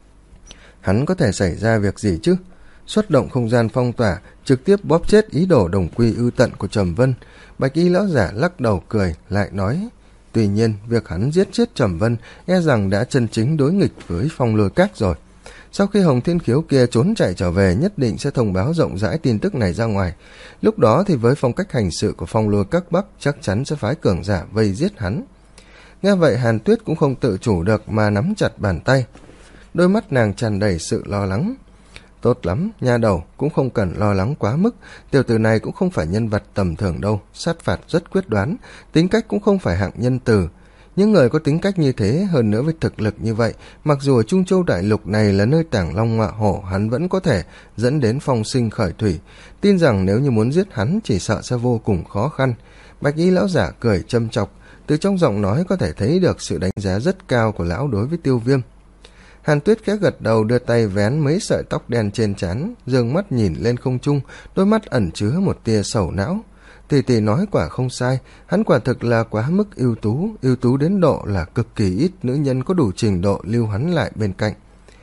A: Hắn có thể xảy ra việc gì chứ? Xuất động không gian phong tỏa, trực tiếp bóp chết ý đồ đồng quy ưu tận của Trầm Vân. Bạch Y lão giả lắc đầu cười, lại nói, tuy nhiên việc hắn giết chết Trầm Vân e rằng đã chân chính đối nghịch với Phong Lôi Các rồi. Sau khi Hồng Thiên Khiếu kia trốn chạy trở về, nhất định sẽ thông báo rộng rãi tin tức này ra ngoài. Lúc đó thì với phong cách hành sự của Phong Lôi Các Bắc chắc chắn sẽ phái cường giả vây giết hắn. Nghe vậy Hàn Tuyết cũng không tự chủ được mà nắm chặt bàn tay, đôi mắt nàng tràn đầy sự lo lắng. Tốt lắm, nha đầu, cũng không cần lo lắng quá mức, tiểu tử này cũng không phải nhân vật tầm thường đâu, sát phạt rất quyết đoán, tính cách cũng không phải hạng nhân từ. Những người có tính cách như thế, hơn nữa với thực lực như vậy, mặc dù ở Trung Châu Đại Lục này là nơi tàng long ngọa hổ, hắn vẫn có thể dẫn đến phong sinh khởi thủy. Tin rằng nếu như muốn giết hắn chỉ sợ sẽ vô cùng khó khăn. Bạch Y lão giả cười châm chọc, từ trong giọng nói có thể thấy được sự đánh giá rất cao của lão đối với Tiêu Viêm. Hàn Tuyết khẽ gật đầu, đưa tay vén mấy sợi tóc đen trên trán, dương mắt nhìn lên không trung, đôi mắt ẩn chứa một tia sầu não. Tỷ tỷ nói quả không sai, hắn quả thực là quá mức ưu tú, ưu tú đến độ là cực kỳ ít nữ nhân có đủ trình độ lưu hắn lại bên cạnh.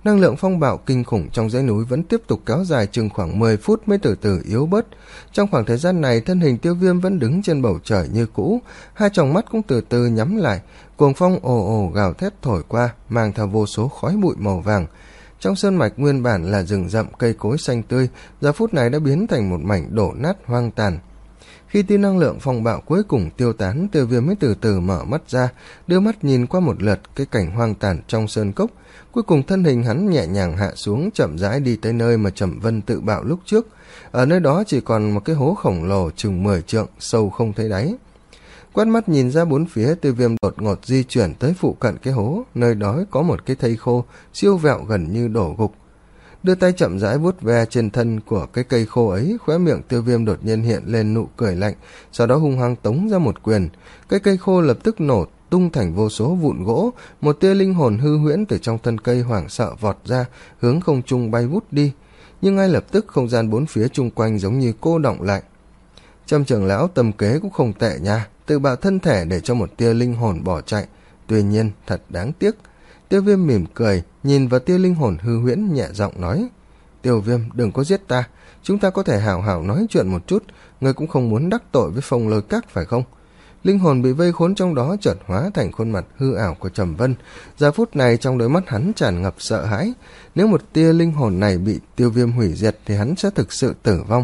A: Năng lượng phong bạo kinh khủng trong dãy núi vẫn tiếp tục kéo dài chừng khoảng mười phút mới từ từ yếu bớt. Trong khoảng thời gian này, thân hình Tiêu Viêm vẫn đứng trên bầu trời như cũ, hai tròng mắt cũng từ từ nhắm lại, cuồng phong ồ ồ gào thét thổi qua, mang theo vô số khói bụi màu vàng. Trong sơn mạch nguyên bản là rừng rậm cây cối xanh tươi, giờ phút này đã biến thành một mảnh đổ nát hoang tàn. Khi tia năng lượng phong bạo cuối cùng tiêu tán, Tiêu Viêm mới từ từ mở mắt ra, đưa mắt nhìn qua một lượt cái cảnh hoang tàn trong sơn cốc. Cuối cùng thân hình hắn nhẹ nhàng hạ xuống, chậm rãi đi tới nơi mà Trầm Vân tự bạo lúc trước. Ở nơi đó chỉ còn một cái hố khổng lồ chừng mười trượng, sâu không thấy đáy. Quét mắt nhìn ra bốn phía, Tiêu Viêm đột ngột di chuyển tới phụ cận cái hố, nơi đó có một cái thây khô siêu vẹo gần như đổ gục. Đưa tay chậm rãi vuốt ve trên thân của cái cây khô ấy, khóe miệng Tiêu Viêm đột nhiên hiện lên nụ cười lạnh, sau đó hung hăng tống ra một quyền. Cái cây khô lập tức nổ tung thành vô số vụn gỗ, một tia linh hồn hư huyễn từ trong thân cây hoảng sợ vọt ra, hướng không trung bay vút đi. Nhưng ngay lập tức không gian bốn phía chung quanh giống như cô đọng lại. Trầm trưởng lão tâm kế cũng không tệ nha, tự bạo thân thể để cho một tia linh hồn bỏ chạy. Tuy nhiên thật đáng tiếc. Tiêu Viêm mỉm cười, nhìn vào tia linh hồn hư huyễn, nhẹ giọng nói: Tiêu Viêm, đừng có giết ta, chúng ta có thể hảo hảo nói chuyện một chút, ngươi cũng không muốn đắc tội với Phong Lôi Các phải không? Linh hồn bị vây khốn trong đó chợt hóa thành khuôn mặt hư ảo của Trầm Vân. Giờ phút này trong đôi mắt hắn tràn ngập sợ hãi, nếu một tia linh hồn này bị Tiêu Viêm hủy diệt thì hắn sẽ thực sự tử vong.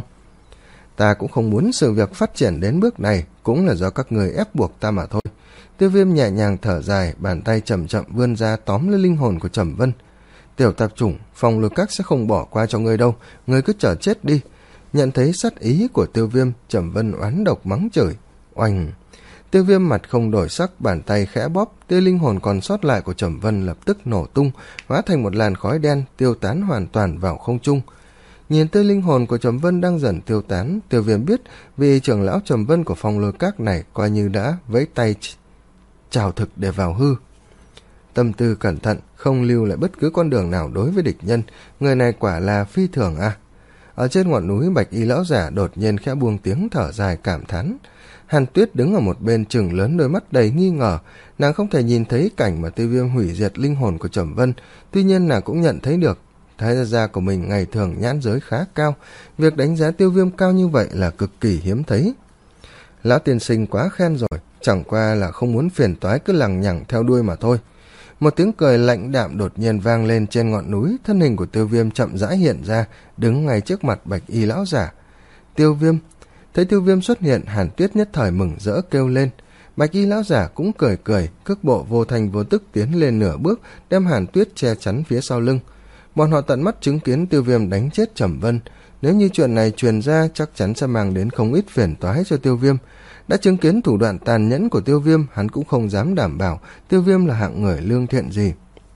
A: Ta cũng không muốn sự việc phát triển đến bước này, cũng là do các người ép buộc ta mà thôi. Tiêu Viêm nhẹ nhàng thở dài, bàn tay chậm chậm vươn ra tóm lấy linh hồn của Trầm Vân. Tiểu tạp chủng, Phong Lôi Các sẽ không bỏ qua cho ngươi đâu, ngươi cứ chờ chết đi. Nhận thấy sát ý của Tiêu Viêm, Trầm Vân oán độc mắng chửi. Oanh! Tiêu Viêm mặt không đổi sắc, bàn tay khẽ bóp, tia linh hồn còn sót lại của Trầm Vân lập tức nổ tung, hóa thành một làn khói đen, tiêu tán hoàn toàn vào không trung. Nhìn tia linh hồn của Trầm Vân đang dần tiêu tán, Tiêu Viêm biết vì trưởng lão Trầm Vân của Phong Lôi Các này coi như đã vẫy tay chào thực để vào hư. Tâm tư cẩn thận, không lưu lại bất cứ con đường nào đối với địch nhân, người này quả là phi thường à. Ở trên ngọn núi, Bạch Y lão giả đột nhiên khẽ buông tiếng thở dài cảm thán. Hàn Tuyết đứng ở một bên trừng lớn đôi mắt đầy nghi ngờ, nàng không thể nhìn thấy cảnh mà Tiêu Viêm hủy diệt linh hồn của Trầm Vân, tuy nhiên nàng cũng nhận thấy được thái gia gia của mình ngày thường nhãn giới khá cao, việc đánh giá Tiêu Viêm cao như vậy là cực kỳ hiếm thấy. Lão tiên sinh quá khen rồi, chẳng qua là không muốn phiền toái cứ lằng nhằng theo đuôi mà thôi. Một tiếng cười lạnh đạm đột nhiên vang lên trên ngọn núi, thân hình của Tiêu Viêm chậm rãi hiện ra, đứng ngay trước mặt Bạch Y lão giả. Tiêu Viêm. Thấy Tiêu Viêm xuất hiện, Hàn Tuyết nhất thời mừng rỡ kêu lên. Bạch Y lão giả cũng cười cười, cước bộ vô thành vô tức tiến lên nửa bước, đem Hàn Tuyết che chắn phía sau lưng. Bọn họ tận mắt chứng kiến Tiêu Viêm đánh chết Trầm Vân, nếu như chuyện này truyền ra chắc chắn sẽ mang đến không ít phiền toái cho Tiêu Viêm. Đã chứng kiến thủ đoạn tàn nhẫn của Tiêu Viêm, hắn cũng không dám đảm bảo Tiêu Viêm là hạng người lương thiện gì.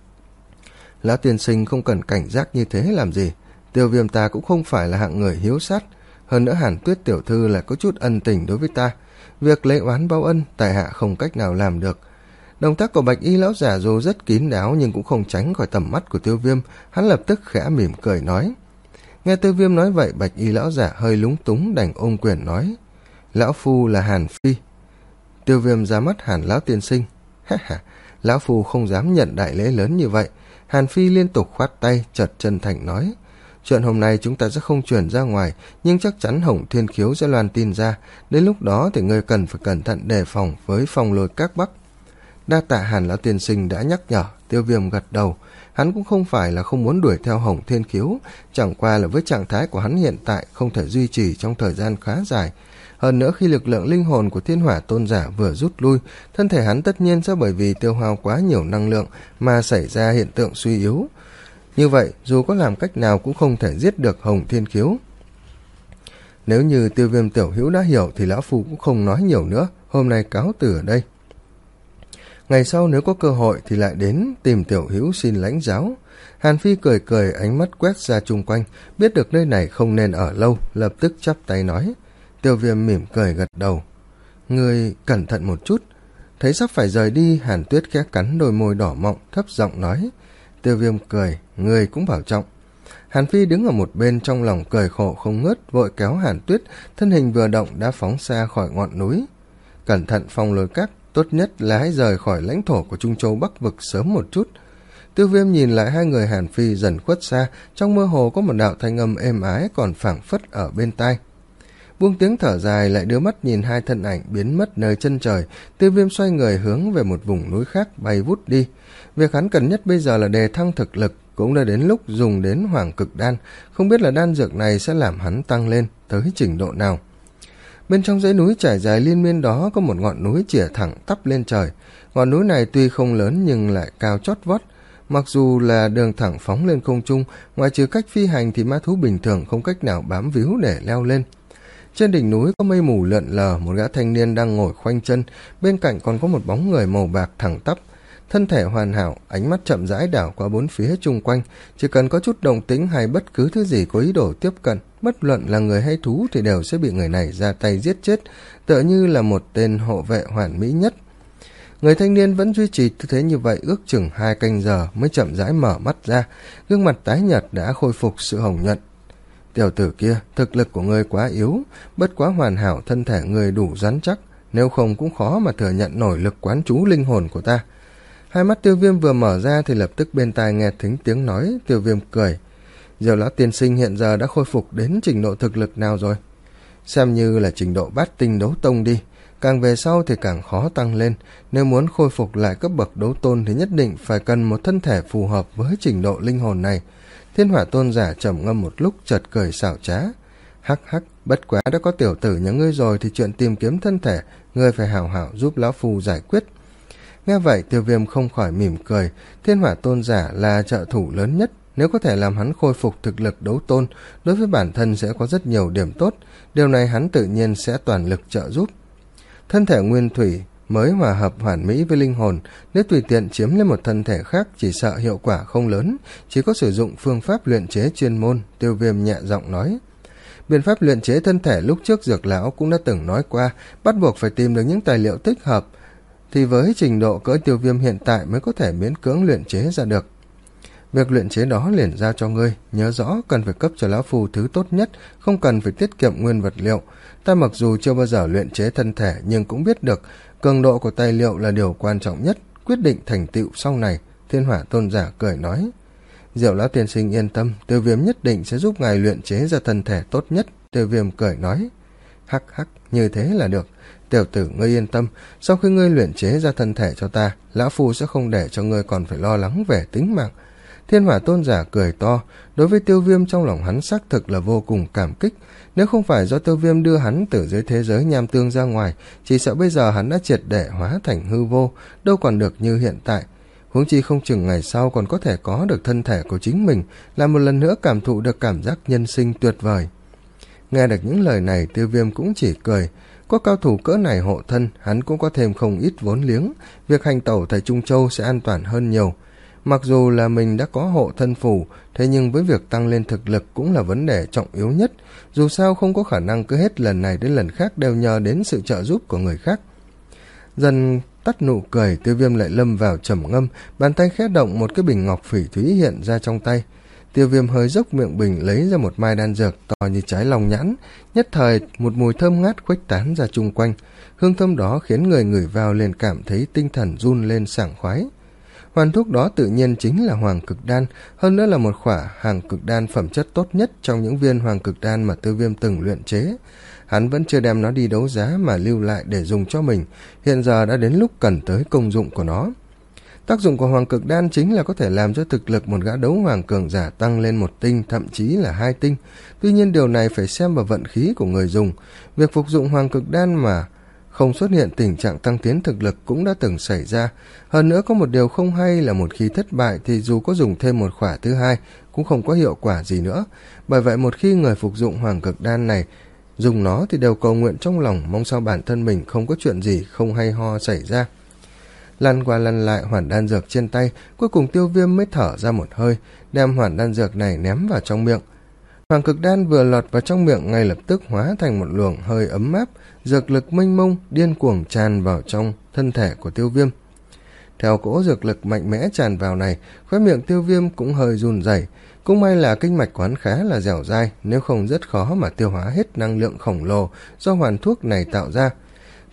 A: Lão tiên sinh không cần cảnh giác như thế làm gì, Tiêu Viêm ta cũng không phải là hạng người hiếu sát. Hơn nữa Hàn Tuyết tiểu thư lại có chút ân tình đối với ta, việc lấy oán báo ân tại hạ không cách nào làm được. Động tác của Bạch Y lão giả dù rất kín đáo nhưng cũng không tránh khỏi tầm mắt của Tiêu Viêm, hắn lập tức khẽ mỉm cười nói. Nghe Tiêu Viêm nói vậy, Bạch Y lão giả hơi lúng túng đành ôm quyền nói: Lão phu là Hàn Phi. Tiêu Viêm ra mắt Hàn lão tiên sinh. Ha ha, lão phu không dám nhận đại lễ lớn như vậy. Hàn Phi liên tục khoát tay, chợt chân thành nói: Chuyện hôm nay chúng ta sẽ không truyền ra ngoài, nhưng chắc chắn Hồng Thiên Khiếu sẽ loan tin ra, đến lúc đó thì ngươi cần phải cẩn thận đề phòng với Phong Lôi Các Bắc. Đa tạ Hàn lão tiên sinh đã nhắc nhở. Tiêu Viêm gật đầu, hắn cũng không phải là không muốn đuổi theo Hồng Thiên Khiếu, chẳng qua là với trạng thái của hắn hiện tại không thể duy trì trong thời gian khá dài. Hơn nữa khi lực lượng linh hồn của Thiên Hỏa tôn giả vừa rút lui, thân thể hắn tất nhiên sẽ bởi vì tiêu hao quá nhiều năng lượng mà xảy ra hiện tượng suy yếu. Như vậy dù có làm cách nào cũng không thể giết được Hồng Thiên Khiếu. Nếu như Tiêu Viêm tiểu hữu đã hiểu thì lão phu cũng không nói nhiều nữa, hôm nay cáo từ ở đây. Ngày sau nếu có cơ hội thì lại đến tìm tiểu hữu xin lãnh giáo. Hàn Phi cười cười, ánh mắt quét ra chung quanh, biết được nơi này không nên ở lâu, lập tức chắp tay nói. Tiêu Viêm mỉm cười gật đầu. Ngươi cẩn thận một chút. Thấy sắp phải rời đi, Hàn Tuyết khẽ cắn đôi môi đỏ mọng, thấp giọng nói. Tiêu Viêm cười, ngươi cũng bảo trọng. Hàn Phi đứng ở một bên trong lòng cười khổ không ngớt, vội kéo Hàn Tuyết, thân hình vừa động đã phóng xa khỏi ngọn núi. Cẩn thận Phong Lôi Các, tốt nhất là hãy rời khỏi lãnh thổ của Trung Châu Bắc Vực sớm một chút. Tiêu Viêm nhìn lại hai người Hàn Phi dần khuất xa, trong mơ hồ có một đạo thanh âm êm ái còn phảng phất ở bên tai. Buông tiếng thở dài, lại đưa mắt nhìn hai thân ảnh biến mất nơi chân trời. Tiêu Viêm xoay người hướng về một vùng núi khác bay vút đi. Việc hắn cần nhất bây giờ là đề thăng thực lực, cũng đã đến lúc dùng đến Hoàng Cực Đan. Không biết là đan dược này sẽ làm hắn tăng lên tới trình độ nào. Bên trong dãy núi trải dài liên miên đó có một ngọn núi chĩa thẳng tắp lên trời. Ngọn núi này tuy không lớn nhưng lại cao chót vót. Mặc dù là đường thẳng phóng lên không trung, ngoài trừ cách phi hành thì ma thú bình thường không cách nào bám víu để leo lên. Trên đỉnh núi có mây mù lượn lờ, một gã thanh niên đang ngồi khoanh chân, bên cạnh còn có một bóng người màu bạc thẳng tắp. Thân thể hoàn hảo, ánh mắt chậm rãi đảo qua bốn phía chung quanh, chỉ cần có chút động tĩnh hay bất cứ thứ gì có ý đồ tiếp cận, bất luận là người hay thú thì đều sẽ bị người này ra tay giết chết, tựa như là một tên hộ vệ hoàn mỹ nhất. Người thanh niên vẫn duy trì tư thế như vậy ước chừng hai canh giờ mới chậm rãi mở mắt ra, gương mặt tái nhợt đã khôi phục sự hồng nhuận. Tiểu tử kia, thực lực của ngươi quá yếu, bất quá hoàn hảo thân thể ngươi đủ rắn chắc, nếu không cũng khó mà thừa nhận nổi lực quán trú linh hồn của ta. Hai mắt Tiêu Viêm vừa mở ra thì lập tức bên tai nghe thính tiếng nói. Tiêu Viêm cười. Diệu lão tiên sinh hiện giờ đã khôi phục đến trình độ thực lực nào rồi? Xem như là trình độ bát tinh đấu tông đi. Càng về sau thì càng khó tăng lên. Nếu muốn khôi phục lại cấp bậc đấu tôn thì nhất định phải cần một thân thể phù hợp với trình độ linh hồn này. Thiên Hỏa tôn giả trầm ngâm một lúc chợt cười xảo trá. Hắc hắc, bất quá đã có tiểu tử nhà ngươi rồi thì chuyện tìm kiếm thân thể ngươi phải hảo hảo giúp lão phu giải quyết. Nghe vậy Tiêu Viêm không khỏi mỉm cười. Thiên Hỏa tôn giả là trợ thủ lớn nhất, nếu có thể làm hắn khôi phục thực lực đấu tôn, đối với bản thân sẽ có rất nhiều điểm tốt, điều này hắn tự nhiên sẽ toàn lực trợ giúp. Thân thể nguyên thủy mới hòa hợp hoàn mỹ với linh hồn, nếu tùy tiện chiếm lên một thân thể khác chỉ sợ hiệu quả không lớn, chỉ có sử dụng phương pháp luyện chế chuyên môn. Tiêu Viêm nhẹ giọng nói. Biện pháp luyện chế thân thể lúc trước Dược lão cũng đã từng nói qua, bắt buộc phải tìm được những tài liệu thích hợp, thì với trình độ cỡ Tiêu Viêm hiện tại mới có thể miễn cưỡng luyện chế ra được. Việc luyện chế đó liền giao cho ngươi, nhớ rõ cần phải cấp cho lão phu thứ tốt nhất, không cần phải tiết kiệm nguyên vật liệu. Ta mặc dù chưa bao giờ luyện chế thân thể nhưng cũng biết được cường độ của tài liệu là điều quan trọng nhất, quyết định thành tựu sau này. Thiên Hỏa tôn giả cười nói. Diệu lão tiên sinh yên tâm, Tiêu Viêm nhất định sẽ giúp ngài luyện chế ra thân thể tốt nhất. Tiêu Viêm cười nói. Hắc hắc, như thế là được. Tiểu tử ngươi yên tâm, sau khi ngươi luyện chế ra thân thể cho ta, lão phu sẽ không để cho ngươi còn phải lo lắng về tính mạng. Thiên Hỏa tôn giả cười to. Đối với Tiêu Viêm trong lòng hắn xác thực là vô cùng cảm kích. Nếu không phải do Tiêu Viêm đưa hắn từ dưới thế giới nham tương ra ngoài, chỉ sợ bây giờ hắn đã triệt để hóa thành hư vô, đâu còn được như hiện tại. Huống chi không chừng ngày sau còn có thể có được thân thể của chính mình, là một lần nữa cảm thụ được cảm giác nhân sinh tuyệt vời. Nghe được những lời này, Tiêu Viêm cũng chỉ cười. Có cao thủ cỡ này hộ thân, hắn cũng có thêm không ít vốn liếng, việc hành tẩu tại Trung Châu sẽ an toàn hơn nhiều. Mặc dù là mình đã có hộ thân phù, thế nhưng với việc tăng lên thực lực cũng là vấn đề trọng yếu nhất, dù sao không có khả năng cứ hết lần này đến lần khác đều nhờ đến sự trợ giúp của người khác. Dần tắt nụ cười, Tiêu Viêm lại lâm vào trầm ngâm, bàn tay khẽ động, một cái bình ngọc phỉ thúy hiện ra trong tay. Tiêu Viêm hơi dốc miệng bình lấy ra một mai đan dược to như trái lòng nhãn, nhất thời một mùi thơm ngát khuếch tán ra chung quanh, hương thơm đó khiến người ngửi vào liền cảm thấy tinh thần run lên sảng khoái. Hoàn thuốc đó tự nhiên chính là Hoàng Cực Đan, hơn nữa là một khỏa Hoàng Cực Đan phẩm chất tốt nhất trong những viên Hoàng Cực Đan mà Tiêu Viêm từng luyện chế. Hắn vẫn chưa đem nó đi đấu giá mà lưu lại để dùng cho mình, hiện giờ đã đến lúc cần tới công dụng của nó. Tác dụng của Hoàng Cực Đan chính là có thể làm cho thực lực một gã đấu hoàng cường giả tăng lên một tinh, thậm chí là hai tinh. Tuy nhiên điều này phải xem vào vận khí của người dùng. Việc phục dụng Hoàng Cực Đan mà không xuất hiện tình trạng tăng tiến thực lực cũng đã từng xảy ra. Hơn nữa có một điều không hay là một khi thất bại thì dù có dùng thêm một khỏa thứ hai cũng không có hiệu quả gì nữa. Bởi vậy một khi người phục dụng Hoàng Cực Đan này dùng nó thì đều cầu nguyện trong lòng, mong sao bản thân mình không có chuyện gì không hay ho xảy ra. Lăn qua lăn lại hoàn đan dược trên tay, cuối cùng Tiêu Viêm mới thở ra một hơi, đem hoàn đan dược này ném vào trong miệng. Hoàng Cực Đan vừa lọt vào trong miệng ngay lập tức hóa thành một luồng hơi ấm áp, dược lực mênh mông điên cuồng tràn vào trong thân thể của Tiêu Viêm. Theo cỗ dược lực mạnh mẽ tràn vào này, khóe miệng Tiêu Viêm cũng hơi run rẩy. Cũng may là kinh mạch quán khá là dẻo dai, nếu không rất khó mà tiêu hóa hết năng lượng khổng lồ do hoàn thuốc này tạo ra.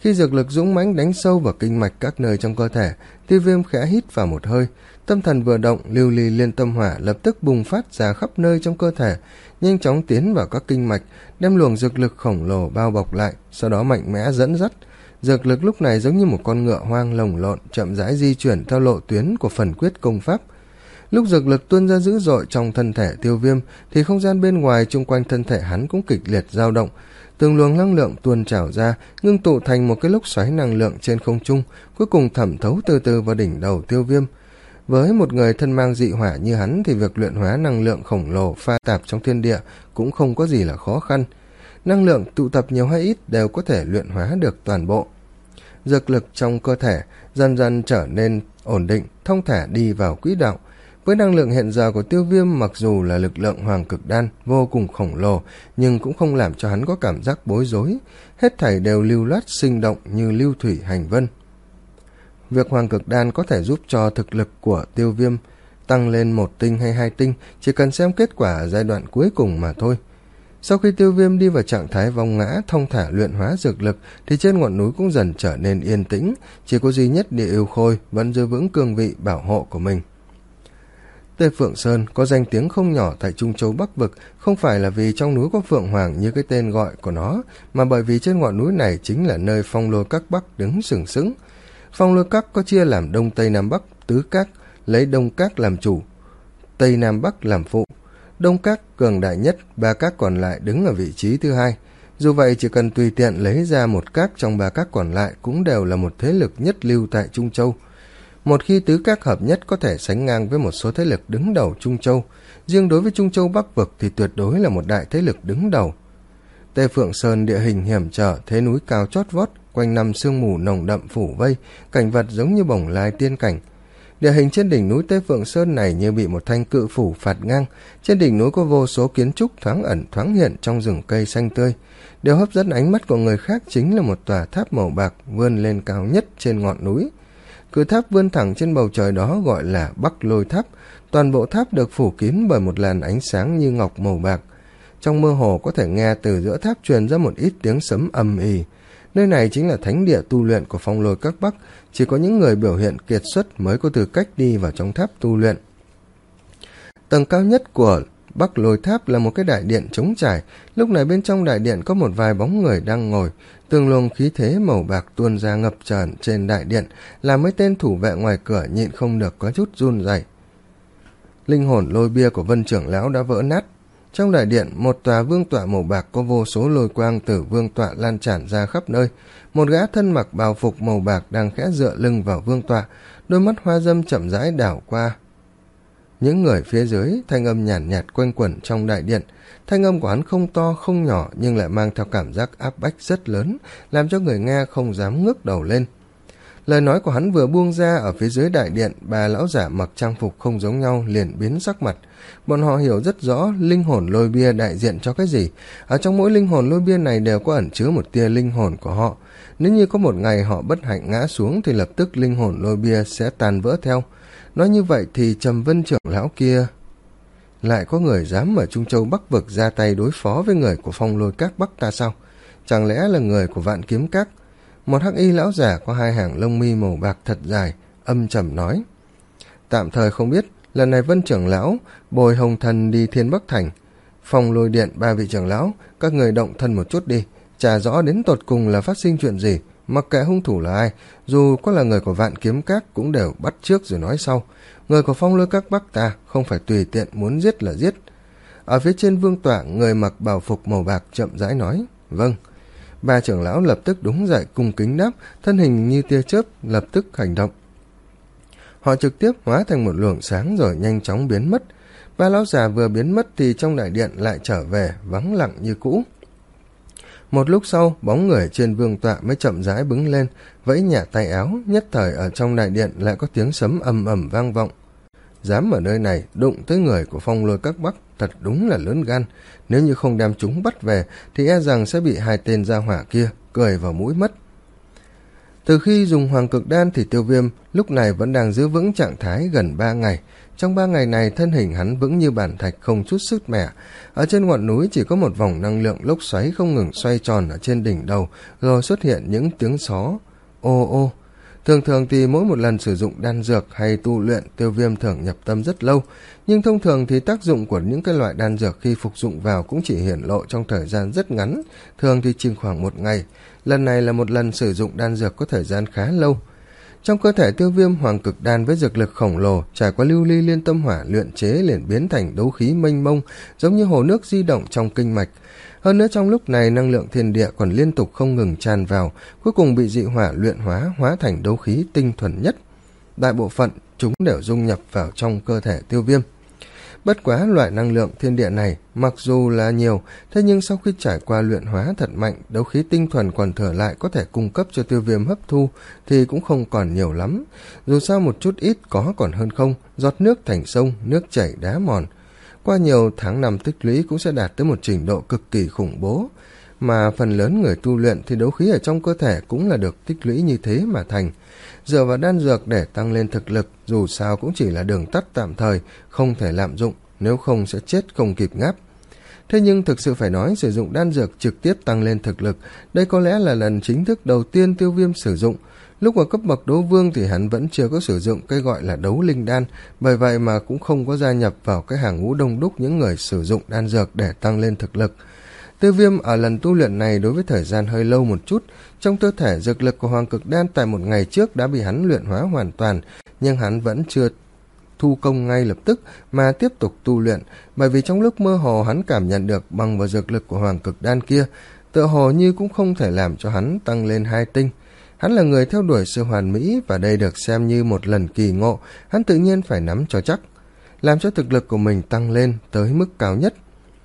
A: Khi dược lực dũng mãnh đánh sâu vào kinh mạch các nơi trong cơ thể, Tiêu Viêm khẽ hít vào một hơi, tâm thần vừa động, lưu ly liên tâm hỏa lập tức bùng phát ra khắp nơi trong cơ thể, nhanh chóng tiến vào các kinh mạch, đem luồng dược lực khổng lồ bao bọc lại, sau đó mạnh mẽ dẫn dắt. Dược lực lúc này giống như một con ngựa hoang lồng lộn, chậm rãi di chuyển theo lộ tuyến của phần quyết công pháp. Lúc dược lực tuôn ra dữ dội trong thân thể Tiêu Viêm, thì không gian bên ngoài chung quanh thân thể hắn cũng kịch liệt dao động. Từng luồng năng lượng tuôn trào ra, ngưng tụ thành một cái lốc xoáy năng lượng trên không trung, cuối cùng thẩm thấu từ từ vào đỉnh đầu Tiêu Viêm. Với một người thân mang dị hỏa như hắn thì việc luyện hóa năng lượng khổng lồ pha tạp trong thiên địa cũng không có gì là khó khăn. Năng lượng tụ tập nhiều hay ít đều có thể luyện hóa được toàn bộ. Dược lực trong cơ thể dần dần trở nên ổn định, thông thả đi vào quỹ đạo. Với năng lượng hiện giờ của Tiêu Viêm, mặc dù là lực lượng hoàng cực đan vô cùng khổng lồ, nhưng cũng không làm cho hắn có cảm giác bối rối, hết thảy đều lưu loát sinh động như lưu thủy hành vân. Việc hoàng cực đan có thể giúp cho thực lực của Tiêu Viêm tăng lên một tinh hay hai tinh, chỉ cần xem kết quả ở giai đoạn cuối cùng mà thôi. Sau khi Tiêu Viêm đi vào trạng thái vong ngã, thông thả luyện hóa dược lực, thì trên ngọn núi cũng dần trở nên yên tĩnh, chỉ có duy nhất Địa Yêu Khôi vẫn giữ vững cương vị bảo hộ của mình. Tê Phượng Sơn có danh tiếng không nhỏ tại Trung Châu Bắc Vực, không phải là vì trong núi có Phượng Hoàng như cái tên gọi của nó, mà bởi vì trên ngọn núi này chính là nơi Phong Lôi Các Bắc đứng sừng sững. Phong Lôi Các có chia làm Đông Tây Nam Bắc tứ các, lấy Đông Các làm chủ, Tây Nam Bắc làm phụ. Đông Các cường đại nhất, ba các còn lại đứng ở vị trí thứ hai. Dù vậy, chỉ cần tùy tiện lấy ra một các trong ba các còn lại cũng đều là một thế lực nhất lưu tại Trung Châu. Một khi tứ các hợp nhất có thể sánh ngang với một số thế lực đứng đầu Trung Châu, riêng đối với Trung Châu Bắc Vực thì tuyệt đối là một đại thế lực đứng đầu. Tê Phượng Sơn địa hình hiểm trở, thế núi cao chót vót, quanh năm sương mù nồng đậm phủ vây, cảnh vật giống như bồng lai tiên cảnh. Địa hình trên đỉnh núi Tê Phượng Sơn này như bị một thanh cự phủ phạt ngang, trên đỉnh núi có vô số kiến trúc thoáng ẩn thoáng hiện trong rừng cây xanh tươi. Điều hấp dẫn ánh mắt của người khác chính là một tòa tháp màu bạc vươn lên cao nhất trên ngọn núi. Cự tháp vươn thẳng trên bầu trời đó gọi là Bắc Lôi Tháp, toàn bộ tháp được phủ kín bởi một làn ánh sáng như ngọc màu bạc. Trong mơ hồ có thể nghe từ giữa tháp truyền ra một ít tiếng sấm ầm ì. Nơi này chính là thánh địa tu luyện của Phong Lôi Các Bắc, chỉ có những người biểu hiện kiệt xuất mới có tư cách đi vào trong tháp tu luyện. Tầng cao nhất của Bắc Lôi Tháp là một cái đại điện trống trải, lúc này bên trong đại điện có một vài bóng người đang ngồi, từng luồng khí thế màu bạc tuôn ra ngập tràn trên đại điện, làm mấy tên thủ vệ ngoài cửa nhịn không được có chút run rẩy. Linh hồn lôi bia của Vân trưởng lão đã vỡ nát. Trong đại điện, một tòa vương tọa màu bạc có vô số lôi quang từ vương tọa lan tràn ra khắp nơi. Một gã thân mặc bào phục màu bạc đang khẽ dựa lưng vào vương tọa, đôi mắt hoa dâm chậm rãi đảo qua những người phía dưới. Thanh âm nhàn nhạt, nhạt quanh quẩn trong đại điện. Thanh âm của hắn không to không nhỏ nhưng lại mang theo cảm giác áp bách rất lớn, làm cho người nghe không dám ngước đầu lên. Lời nói của hắn vừa buông ra, ở phía dưới đại điện, ba lão giả mặc trang phục không giống nhau liền biến sắc mặt. Bọn họ hiểu rất rõ linh hồn lôi bia đại diện cho cái gì. Ở trong mỗi linh hồn lôi bia này đều có ẩn chứa một tia linh hồn của họ. Nếu như có một ngày họ bất hạnh ngã xuống thì lập tức linh hồn lôi bia sẽ tan vỡ theo. Nói như vậy thì Trầm Vân trưởng lão kia, lại có người dám ở Trung Châu Bắc Vực ra tay đối phó với người của Phong Lôi Các Bắc ta sao? Chẳng lẽ là người của Vạn Kiếm Các? Một hắc y lão giả có hai hàng lông mi màu bạc thật dài, âm trầm nói. Tạm thời không biết, lần này Vân trưởng lão bồi Hồng Thần đi Thiên Bắc Thành. Phong Lôi Điện ba vị trưởng lão, các người động thân một chút đi, trả rõ đến tột cùng là phát sinh chuyện gì, mặc kệ hung thủ là ai, dù có là người của Vạn Kiếm Các cũng đều bắt trước rồi nói sau. Người của Phong Lôi Các Bắc ta không phải tùy tiện muốn giết là giết. Ở phía trên vương tọa, người mặc bào phục màu bạc chậm rãi nói. Vâng. Ba trưởng lão lập tức đúng dậy cung kính đáp, thân hình như tia chớp lập tức hành động. Họ trực tiếp hóa thành một luồng sáng rồi nhanh chóng biến mất. Ba lão già vừa biến mất thì trong đại điện lại trở về vắng lặng như cũ. Một lúc sau, bóng người trên vương tọa mới chậm rãi bứng lên, vẫy nhả tay áo, nhất thời ở trong đại điện lại có tiếng sấm ầm ầm vang vọng. Dám ở nơi này đụng tới người của Phong Lôi Các Bắc, thật đúng là lớn gan. Nếu như không đem chúng bắt về thì e rằng sẽ bị hai tên gia hỏa kia cười vào mũi mất. Từ khi dùng Hoàng Cực Đan thì Tiêu Viêm lúc này vẫn đang giữ vững trạng thái gần ba ngày. Trong ba ngày này thân hình hắn vững như bản thạch, không chút sứt mẻ. Ở trên ngọn núi chỉ có một vòng năng lượng lốc xoáy không ngừng xoay tròn ở trên đỉnh đầu, rồi xuất hiện những tiếng xó ô ô. Thường thường thì mỗi một lần sử dụng đan dược hay tu luyện, Tiêu Viêm thường nhập tâm rất lâu, nhưng thông thường thì tác dụng của những cái loại đan dược khi phục dụng vào cũng chỉ hiển lộ trong thời gian rất ngắn, thường thì chỉ khoảng một ngày. Lần này là một lần sử dụng đan dược có thời gian khá lâu. Trong cơ thể Tiêu Viêm, Hoàng Cực Đan với dược lực khổng lồ trải qua lưu ly liên tâm hỏa luyện chế liền biến thành đấu khí mênh mông, giống như hồ nước di động trong kinh mạch. Hơn nữa trong lúc này năng lượng thiên địa còn liên tục không ngừng tràn vào, cuối cùng bị dị hỏa luyện hóa hóa thành đấu khí tinh thuần nhất. Đại bộ phận chúng đều dung nhập vào trong cơ thể Tiêu Viêm. Bất quá loại năng lượng thiên địa này mặc dù là nhiều, thế nhưng sau khi trải qua luyện hóa thật mạnh, đấu khí tinh thuần còn thừa lại có thể cung cấp cho Tiêu Viêm hấp thu thì cũng không còn nhiều lắm. Dù sao một chút ít có còn hơn không, giọt nước thành sông, nước chảy đá mòn. Qua nhiều tháng năm tích lũy cũng sẽ đạt tới một trình độ cực kỳ khủng bố. Mà phần lớn người tu luyện thì đấu khí ở trong cơ thể cũng là được tích lũy như thế mà thành. Dựa vào đan dược để tăng lên thực lực dù sao cũng chỉ là đường tắt tạm thời, không thể lạm dụng, nếu không sẽ chết không kịp ngáp. Thế nhưng thực sự phải nói, sử dụng đan dược trực tiếp tăng lên thực lực, đây có lẽ là lần chính thức đầu tiên Tiêu Viêm sử dụng. Lúc ở cấp bậc đấu vương thì hắn vẫn chưa có sử dụng cái gọi là đấu linh đan, bởi vậy mà cũng không có gia nhập vào cái hàng ngũ đông đúc những người sử dụng đan dược để tăng lên thực lực. Tiêu Viêm ở lần tu luyện này đối với thời gian hơi lâu một chút, trong cơ thể dược lực của Hoàng Cực Đan tại một ngày trước đã bị hắn luyện hóa hoàn toàn, nhưng hắn vẫn chưa thu công ngay lập tức mà tiếp tục tu luyện, bởi vì trong lúc mơ hồ hắn cảm nhận được bằng vào dược lực của Hoàng Cực Đan kia, tựa hồ như cũng không thể làm cho hắn tăng lên hai tinh. Hắn là người theo đuổi sự hoàn mỹ và đây được xem như một lần kỳ ngộ, hắn tự nhiên phải nắm cho chắc, làm cho thực lực của mình tăng lên tới mức cao nhất.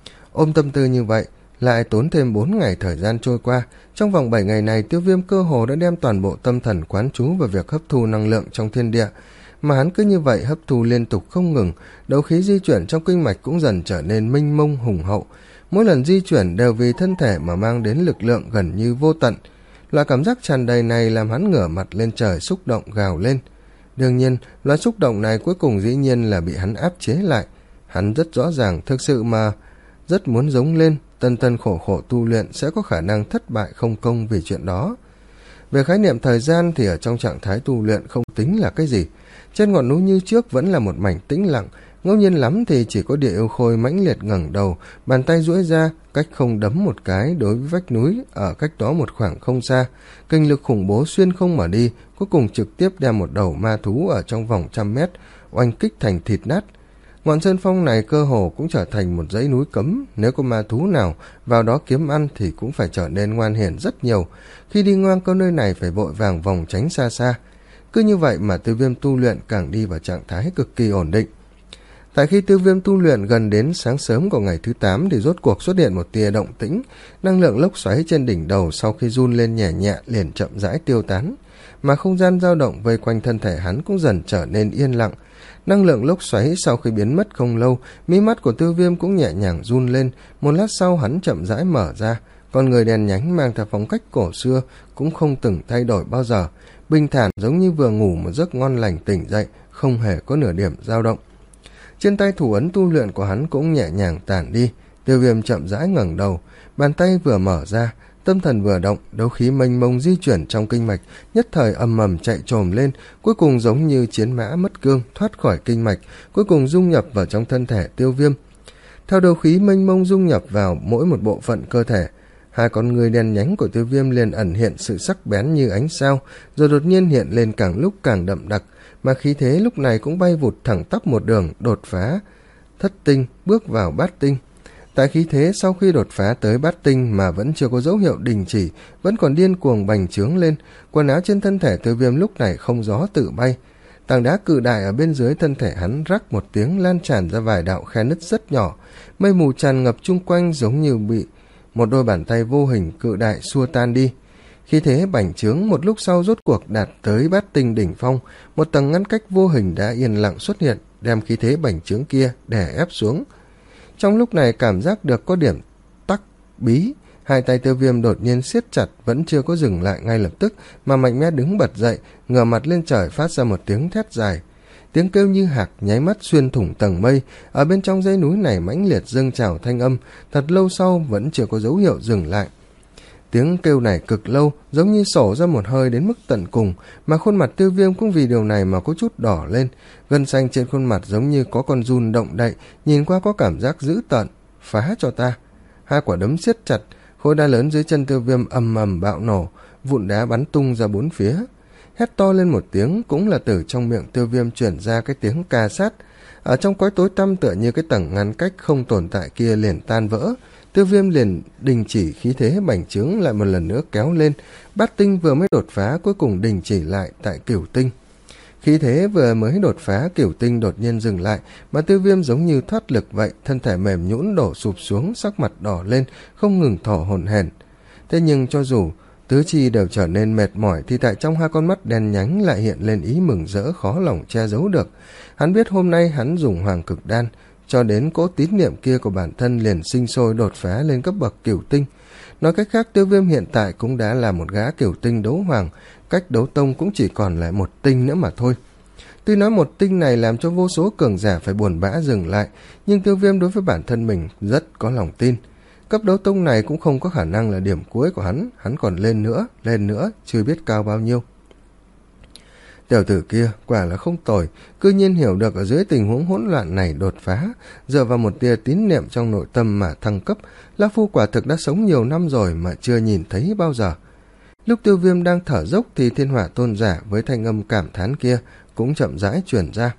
A: Ôm tâm tư như vậy, lại tốn thêm bốn ngày thời gian trôi qua. Trong vòng bảy ngày này, Tiêu Viêm cơ hồ đã đem toàn bộ tâm thần quán trú vào việc hấp thu năng lượng trong thiên địa. Mà hắn cứ như vậy hấp thu liên tục không ngừng, đấu khí di chuyển trong kinh mạch cũng dần trở nên mênh mông hùng hậu. Mỗi lần di chuyển đều vì thân thể mà mang đến lực lượng gần như vô tận. Loại cảm giác tràn đầy này làm hắn ngửa mặt lên trời xúc động gào lên. Đương nhiên, loại xúc động này cuối cùng dĩ nhiên là bị hắn áp chế lại. Hắn rất rõ ràng, thực sự mà rất muốn giống lên, tân tân khổ khổ tu luyện sẽ có khả năng thất bại không công vì chuyện đó. Về khái niệm thời gian thì ở trong trạng thái tu luyện không tính là cái gì. Trên ngọn núi như trước vẫn là một mảnh tĩnh lặng, ngẫu nhiên lắm thì chỉ có Địa Yêu Khôi mãnh liệt ngẩng đầu, bàn tay duỗi ra, cách không đấm một cái đối với vách núi ở cách đó một khoảng không xa. Kinh lực khủng bố xuyên không mà đi, cuối cùng trực tiếp đem một đầu ma thú ở trong vòng trăm mét oanh kích thành thịt nát. Ngọn sơn phong này cơ hồ cũng trở thành một dãy núi cấm, nếu có ma thú nào vào đó kiếm ăn thì cũng phải trở nên ngoan hiền rất nhiều. Khi đi ngang qua nơi này phải vội vàng vòng tránh xa xa. Cứ như vậy mà Tiêu Viêm tu luyện càng đi vào trạng thái cực kỳ ổn định. Tại khi Tiêu Viêm tu luyện gần đến sáng sớm của ngày thứ tám thì rốt cuộc xuất hiện một tia động tĩnh, năng lượng lốc xoáy trên đỉnh đầu sau khi run lên nhẹ nhẹ liền chậm rãi tiêu tán, mà không gian dao động vây quanh thân thể hắn cũng dần trở nên yên lặng. Năng lượng lốc xoáy sau khi biến mất không lâu, mí mắt của Tiêu Viêm cũng nhẹ nhàng run lên, một lát sau hắn chậm rãi mở ra, con người đèn nhánh mang theo phong cách cổ xưa cũng không từng thay đổi bao giờ, bình thản giống như vừa ngủ một giấc ngon lành tỉnh dậy, không hề có nửa điểm dao động. Trên tay thủ ấn tu luyện của hắn cũng nhẹ nhàng tản đi. Tiêu Viêm chậm rãi ngẩng đầu, bàn tay vừa mở ra, tâm thần vừa động, đấu khí mênh mông di chuyển trong kinh mạch, nhất thời ầm ầm chạy trồm lên, cuối cùng giống như chiến mã mất cương thoát khỏi kinh mạch, cuối cùng dung nhập vào trong thân thể Tiêu Viêm. Theo đấu khí mênh mông dung nhập vào mỗi một bộ phận cơ thể, hai con người đen nhánh của Tiêu Viêm liền ẩn hiện sự sắc bén như ánh sao, rồi đột nhiên hiện lên càng lúc càng đậm đặc, mà khí thế lúc này cũng bay vụt thẳng tắp một đường đột phá thất tinh, bước vào bát tinh. Tại khí thế sau khi đột phá tới bát tinh mà vẫn chưa có dấu hiệu đình chỉ, vẫn còn điên cuồng bành trướng lên, quần áo trên thân thể Tiêu Viêm lúc này không gió tự bay. Tảng đá cự đại ở bên dưới thân thể hắn rắc một tiếng lan tràn ra vài đạo khe nứt rất nhỏ, mây mù tràn ngập chung quanh giống như bị một đôi bàn tay vô hình cự đại xua tan đi. Khi thế bành trướng một lúc sau rốt cuộc đạt tới bát tinh đỉnh phong, một tầng ngăn cách vô hình đã yên lặng xuất hiện, đem khí thế bành trướng kia đè ép xuống. Trong lúc này cảm giác được có điểm tắc bí, Hai tay Tiêu Viêm đột nhiên siết chặt, vẫn chưa có dừng lại ngay lập tức, mà mạnh mẽ đứng bật dậy, ngửa mặt lên trời phát ra một tiếng thét dài. Tiếng kêu như hạc nháy mắt xuyên thủng tầng mây, ở bên trong dãy núi này mãnh liệt dâng trào thanh âm, thật lâu sau vẫn chưa có dấu hiệu dừng lại. Tiếng kêu này cực lâu, giống như sổ ra một hơi đến mức tận cùng, mà khuôn mặt Tiêu Viêm cũng vì điều này mà có chút đỏ lên, gân xanh trên khuôn mặt giống như có con giun động đậy, nhìn qua có cảm giác dữ tợn. Phá cho ta! Hai quả đấm siết chặt, khối đá lớn dưới chân Tiêu Viêm ầm ầm bạo nổ, vụn đá bắn tung ra bốn phía. Hét to lên một tiếng, cũng là từ trong miệng Tiêu Viêm truyền ra cái tiếng ca sát. Ở trong cõi tối tăm tựa như cái tầng ngăn cách không tồn tại kia liền tan vỡ. Tiêu Viêm liền đình chỉ khí thế bành trướng lại một lần nữa kéo lên. Bát tinh vừa mới đột phá cuối cùng đình chỉ lại tại cửu tinh. Khí thế vừa mới đột phá, cửu tinh đột nhiên dừng lại, mà Tiêu Viêm giống như thoát lực vậy, thân thể mềm nhũn đổ sụp xuống, sắc mặt đỏ lên, không ngừng thở hổn hển. Thế nhưng cho dù tứ chi đều trở nên mệt mỏi thì tại trong hai con mắt đen nhánh lại hiện lên ý mừng rỡ khó lòng che giấu được. Hắn biết hôm nay hắn dùng hoàng cực đan, cho đến cỗ tín niệm kia của bản thân liền sinh sôi đột phá lên cấp bậc cửu tinh. Nói cách khác, Tiêu Viêm hiện tại cũng đã là một gã cửu tinh đấu hoàng, cách đấu tông cũng chỉ còn lại một tinh nữa mà thôi. Tuy nói một tinh này làm cho vô số cường giả phải buồn bã dừng lại, nhưng Tiêu Viêm đối với bản thân mình rất có lòng tin. Cấp đấu tông này cũng không có khả năng là điểm cuối của hắn, hắn còn lên nữa, lên nữa, chưa biết cao bao nhiêu. Tiểu tử kia quả là không tồi, cư nhiên hiểu được ở dưới tình huống hỗn loạn này đột phá, dựa vào một tia tín niệm trong nội tâm mà thăng cấp. Lão Phu quả thực đã sống nhiều năm rồi mà chưa nhìn thấy bao giờ. Lúc Tiêu Viêm đang thở dốc thì Thiên Hỏa tôn giả với thanh âm cảm thán kia cũng chậm rãi truyền ra.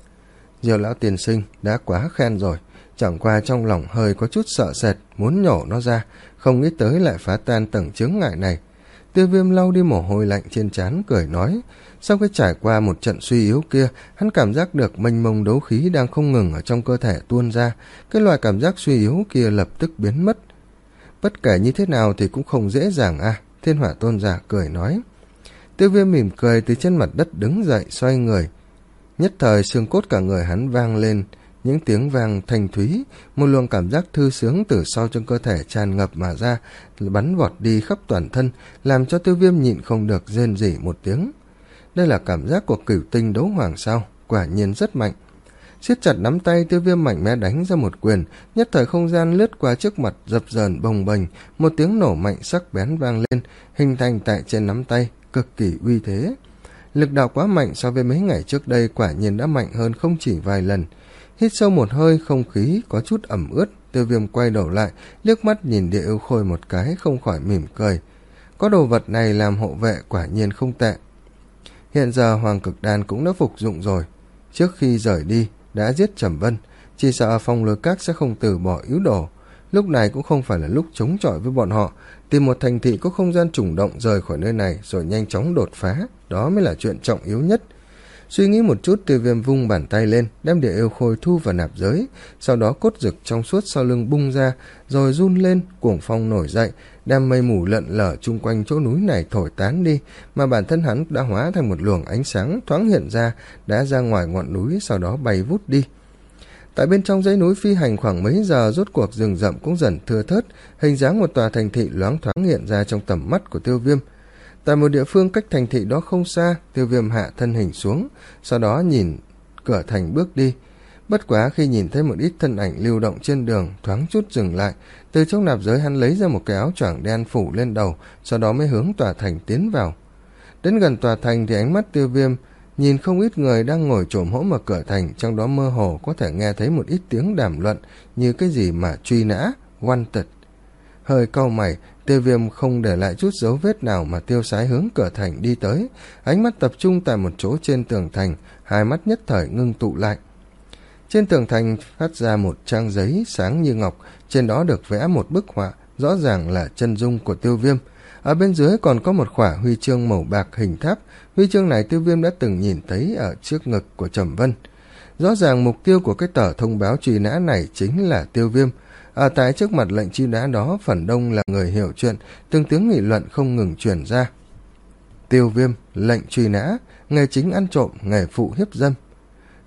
A: Diêu lão tiên sinh đã quá khen rồi, chẳng qua trong lòng hơi có chút sợ sệt, muốn nhổ nó ra, không nghĩ tới lại phá tan tầng chướng ngại này. Tiêu Viêm lau đi mồ hôi lạnh trên trán, cười nói, sau khi trải qua một trận suy yếu kia, hắn cảm giác được mênh mông đấu khí đang không ngừng ở trong cơ thể tuôn ra, cái loại cảm giác suy yếu kia lập tức biến mất. Bất kể như thế nào thì cũng không dễ dàng à, Thiên Hỏa tôn giả cười nói. Tiêu Viêm mỉm cười từ trên mặt đất đứng dậy, xoay người. Nhất thời xương cốt cả người hắn vang lên những tiếng vang thanh thúy, một luồng cảm giác thư sướng từ sau trong cơ thể tràn ngập mà ra, bắn vọt đi khắp toàn thân, làm cho Tiêu Viêm nhịn không được rên rỉ một tiếng. Đây là cảm giác của cửu tinh đấu hoàng sao? Quả nhiên rất mạnh. Siết chặt nắm tay, Tiêu Viêm mạnh mẽ đánh ra một quyền, nhất thời không gian lướt qua trước mặt, dập dờn bồng bềnh, một tiếng nổ mạnh sắc bén vang lên, hình thành tại trên nắm tay, cực kỳ uy thế. Lực đạo quá mạnh so với mấy ngày trước đây, quả nhiên đã mạnh hơn không chỉ vài lần. Hít sâu một hơi, không khí có chút ẩm ướt, Tiêu Viêm quay đầu lại, liếc mắt nhìn Địa Yêu Khôi một cái, không khỏi mỉm cười. Có đồ vật này làm hộ vệ quả nhiên không tệ. Hiện giờ Hoàng Cực Đan cũng đã phục dụng rồi. Trước khi rời đi, đã giết Trầm Vân, chỉ sợ Phong Lôi Các sẽ không từ bỏ yếu đồ. Lúc này cũng không phải là lúc chống chọi với bọn họ, tìm một thành thị có không gian trùng động rời khỏi nơi này rồi nhanh chóng đột phá, đó mới là chuyện trọng yếu nhất. Suy nghĩ một chút, Tiêu Viêm vung bàn tay lên, đem Địa Yêu Khôi thu vào nạp giới, sau đó cốt rực trong suốt sau lưng bung ra, rồi run lên, cuồng phong nổi dậy, đem mây mù lợn lở chung quanh chỗ núi này thổi tán đi, mà bản thân hắn đã hóa thành một luồng ánh sáng thoáng hiện ra, đã ra ngoài ngọn núi, sau đó bay vút đi. Tại bên trong dãy núi phi hành khoảng mấy giờ, rốt cuộc rừng rậm cũng dần thưa thớt, hình dáng một tòa thành thị loáng thoáng hiện ra trong tầm mắt của Tiêu Viêm. Tại một địa phương cách thành thị đó không xa, Tiêu Viêm hạ thân hình xuống, sau đó nhìn cửa thành bước đi. Bất quá khi nhìn thấy một ít thân ảnh lưu động trên đường, thoáng chút dừng lại, từ trong nạp giới hắn lấy ra một cái áo choàng đen phủ lên đầu, sau đó mới hướng tòa thành tiến vào. Đến gần tòa thành thì ánh mắt Tiêu Viêm nhìn không ít người đang ngồi chồm hổm ở cửa thành, trong đó mơ hồ có thể nghe thấy một ít tiếng đàm luận như cái gì mà truy nã, wanted. Hơi cau mày, Tiêu Viêm không để lại chút dấu vết nào mà tiêu sái hướng cửa thành đi tới, ánh mắt tập trung tại một chỗ trên tường thành, hai mắt nhất thời ngưng tụ lại. Trên tường thành phát ra một trang giấy sáng như ngọc, trên đó được vẽ một bức họa, rõ ràng là chân dung của Tiêu Viêm. Ở bên dưới còn có một khỏa huy chương màu bạc hình tháp, huy chương này Tiêu Viêm đã từng nhìn thấy ở trước ngực của Trầm Vân. Rõ ràng mục tiêu của cái tờ thông báo truy nã này chính là Tiêu Viêm. Ở tại trước mặt lệnh truy nã đó, phần đông là người hiểu chuyện, từng tiếng nghị luận không ngừng truyền ra. Tiêu Viêm, lệnh truy nã, nghề chính ăn trộm, nghề phụ hiếp dâm.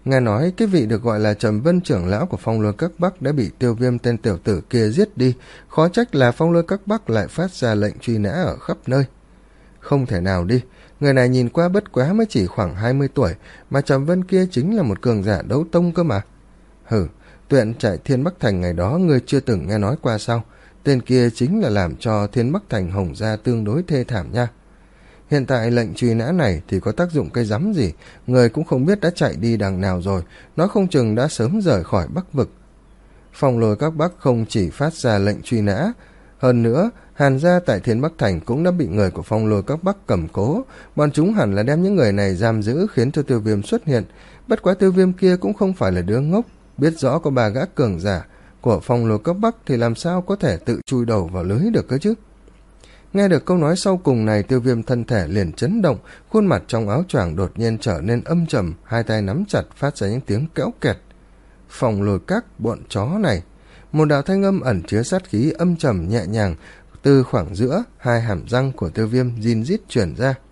A: Nghe nói cái vị được gọi là Trầm Vân trưởng lão của Phong Lôi Các Bắc đã bị Tiêu Viêm tên tiểu tử kia giết đi, khó trách là Phong Lôi Các Bắc lại phát ra lệnh truy nã ở khắp nơi. Không thể nào đi, người này nhìn qua bất quá mới chỉ khoảng hai mươi tuổi, mà Trầm Vân kia chính là một cường giả đấu tông cơ mà. Hừ, Tuyện Trại Thiên Bắc Thành ngày đó ngươi chưa từng nghe nói qua sao? Tên kia chính là làm cho Thiên Bắc Thành Hồng gia tương đối thê thảm nha. Hiện tại lệnh truy nã này thì có tác dụng cái rắm gì, người cũng không biết đã chạy đi đằng nào rồi, nó không chừng đã sớm rời khỏi Bắc Vực. Phong Lôi Các Bắc không chỉ phát ra lệnh truy nã, hơn nữa, Hàn gia tại Thiên Bắc Thành cũng đã bị người của Phong Lôi Các Bắc cầm cố, bọn chúng hẳn là đem những người này giam giữ khiến cho Tiêu Viêm xuất hiện, bất quá Tiêu Viêm kia cũng không phải là đứa ngốc, biết rõ có ba gã cường giả của Phong Lôi Các Bắc thì làm sao có thể tự chui đầu vào lưới được cơ chứ. Nghe được câu nói sau cùng này, Tiêu Viêm thân thể liền chấn động, khuôn mặt trong áo choàng đột nhiên trở nên âm trầm, hai tay nắm chặt phát ra những tiếng kéo kẹt. Phong Lôi Các, bọn chó này. Một đạo thanh âm ẩn chứa sát khí âm trầm nhẹ nhàng từ khoảng giữa hai hàm răng của Tiêu Viêm rin rít truyền ra.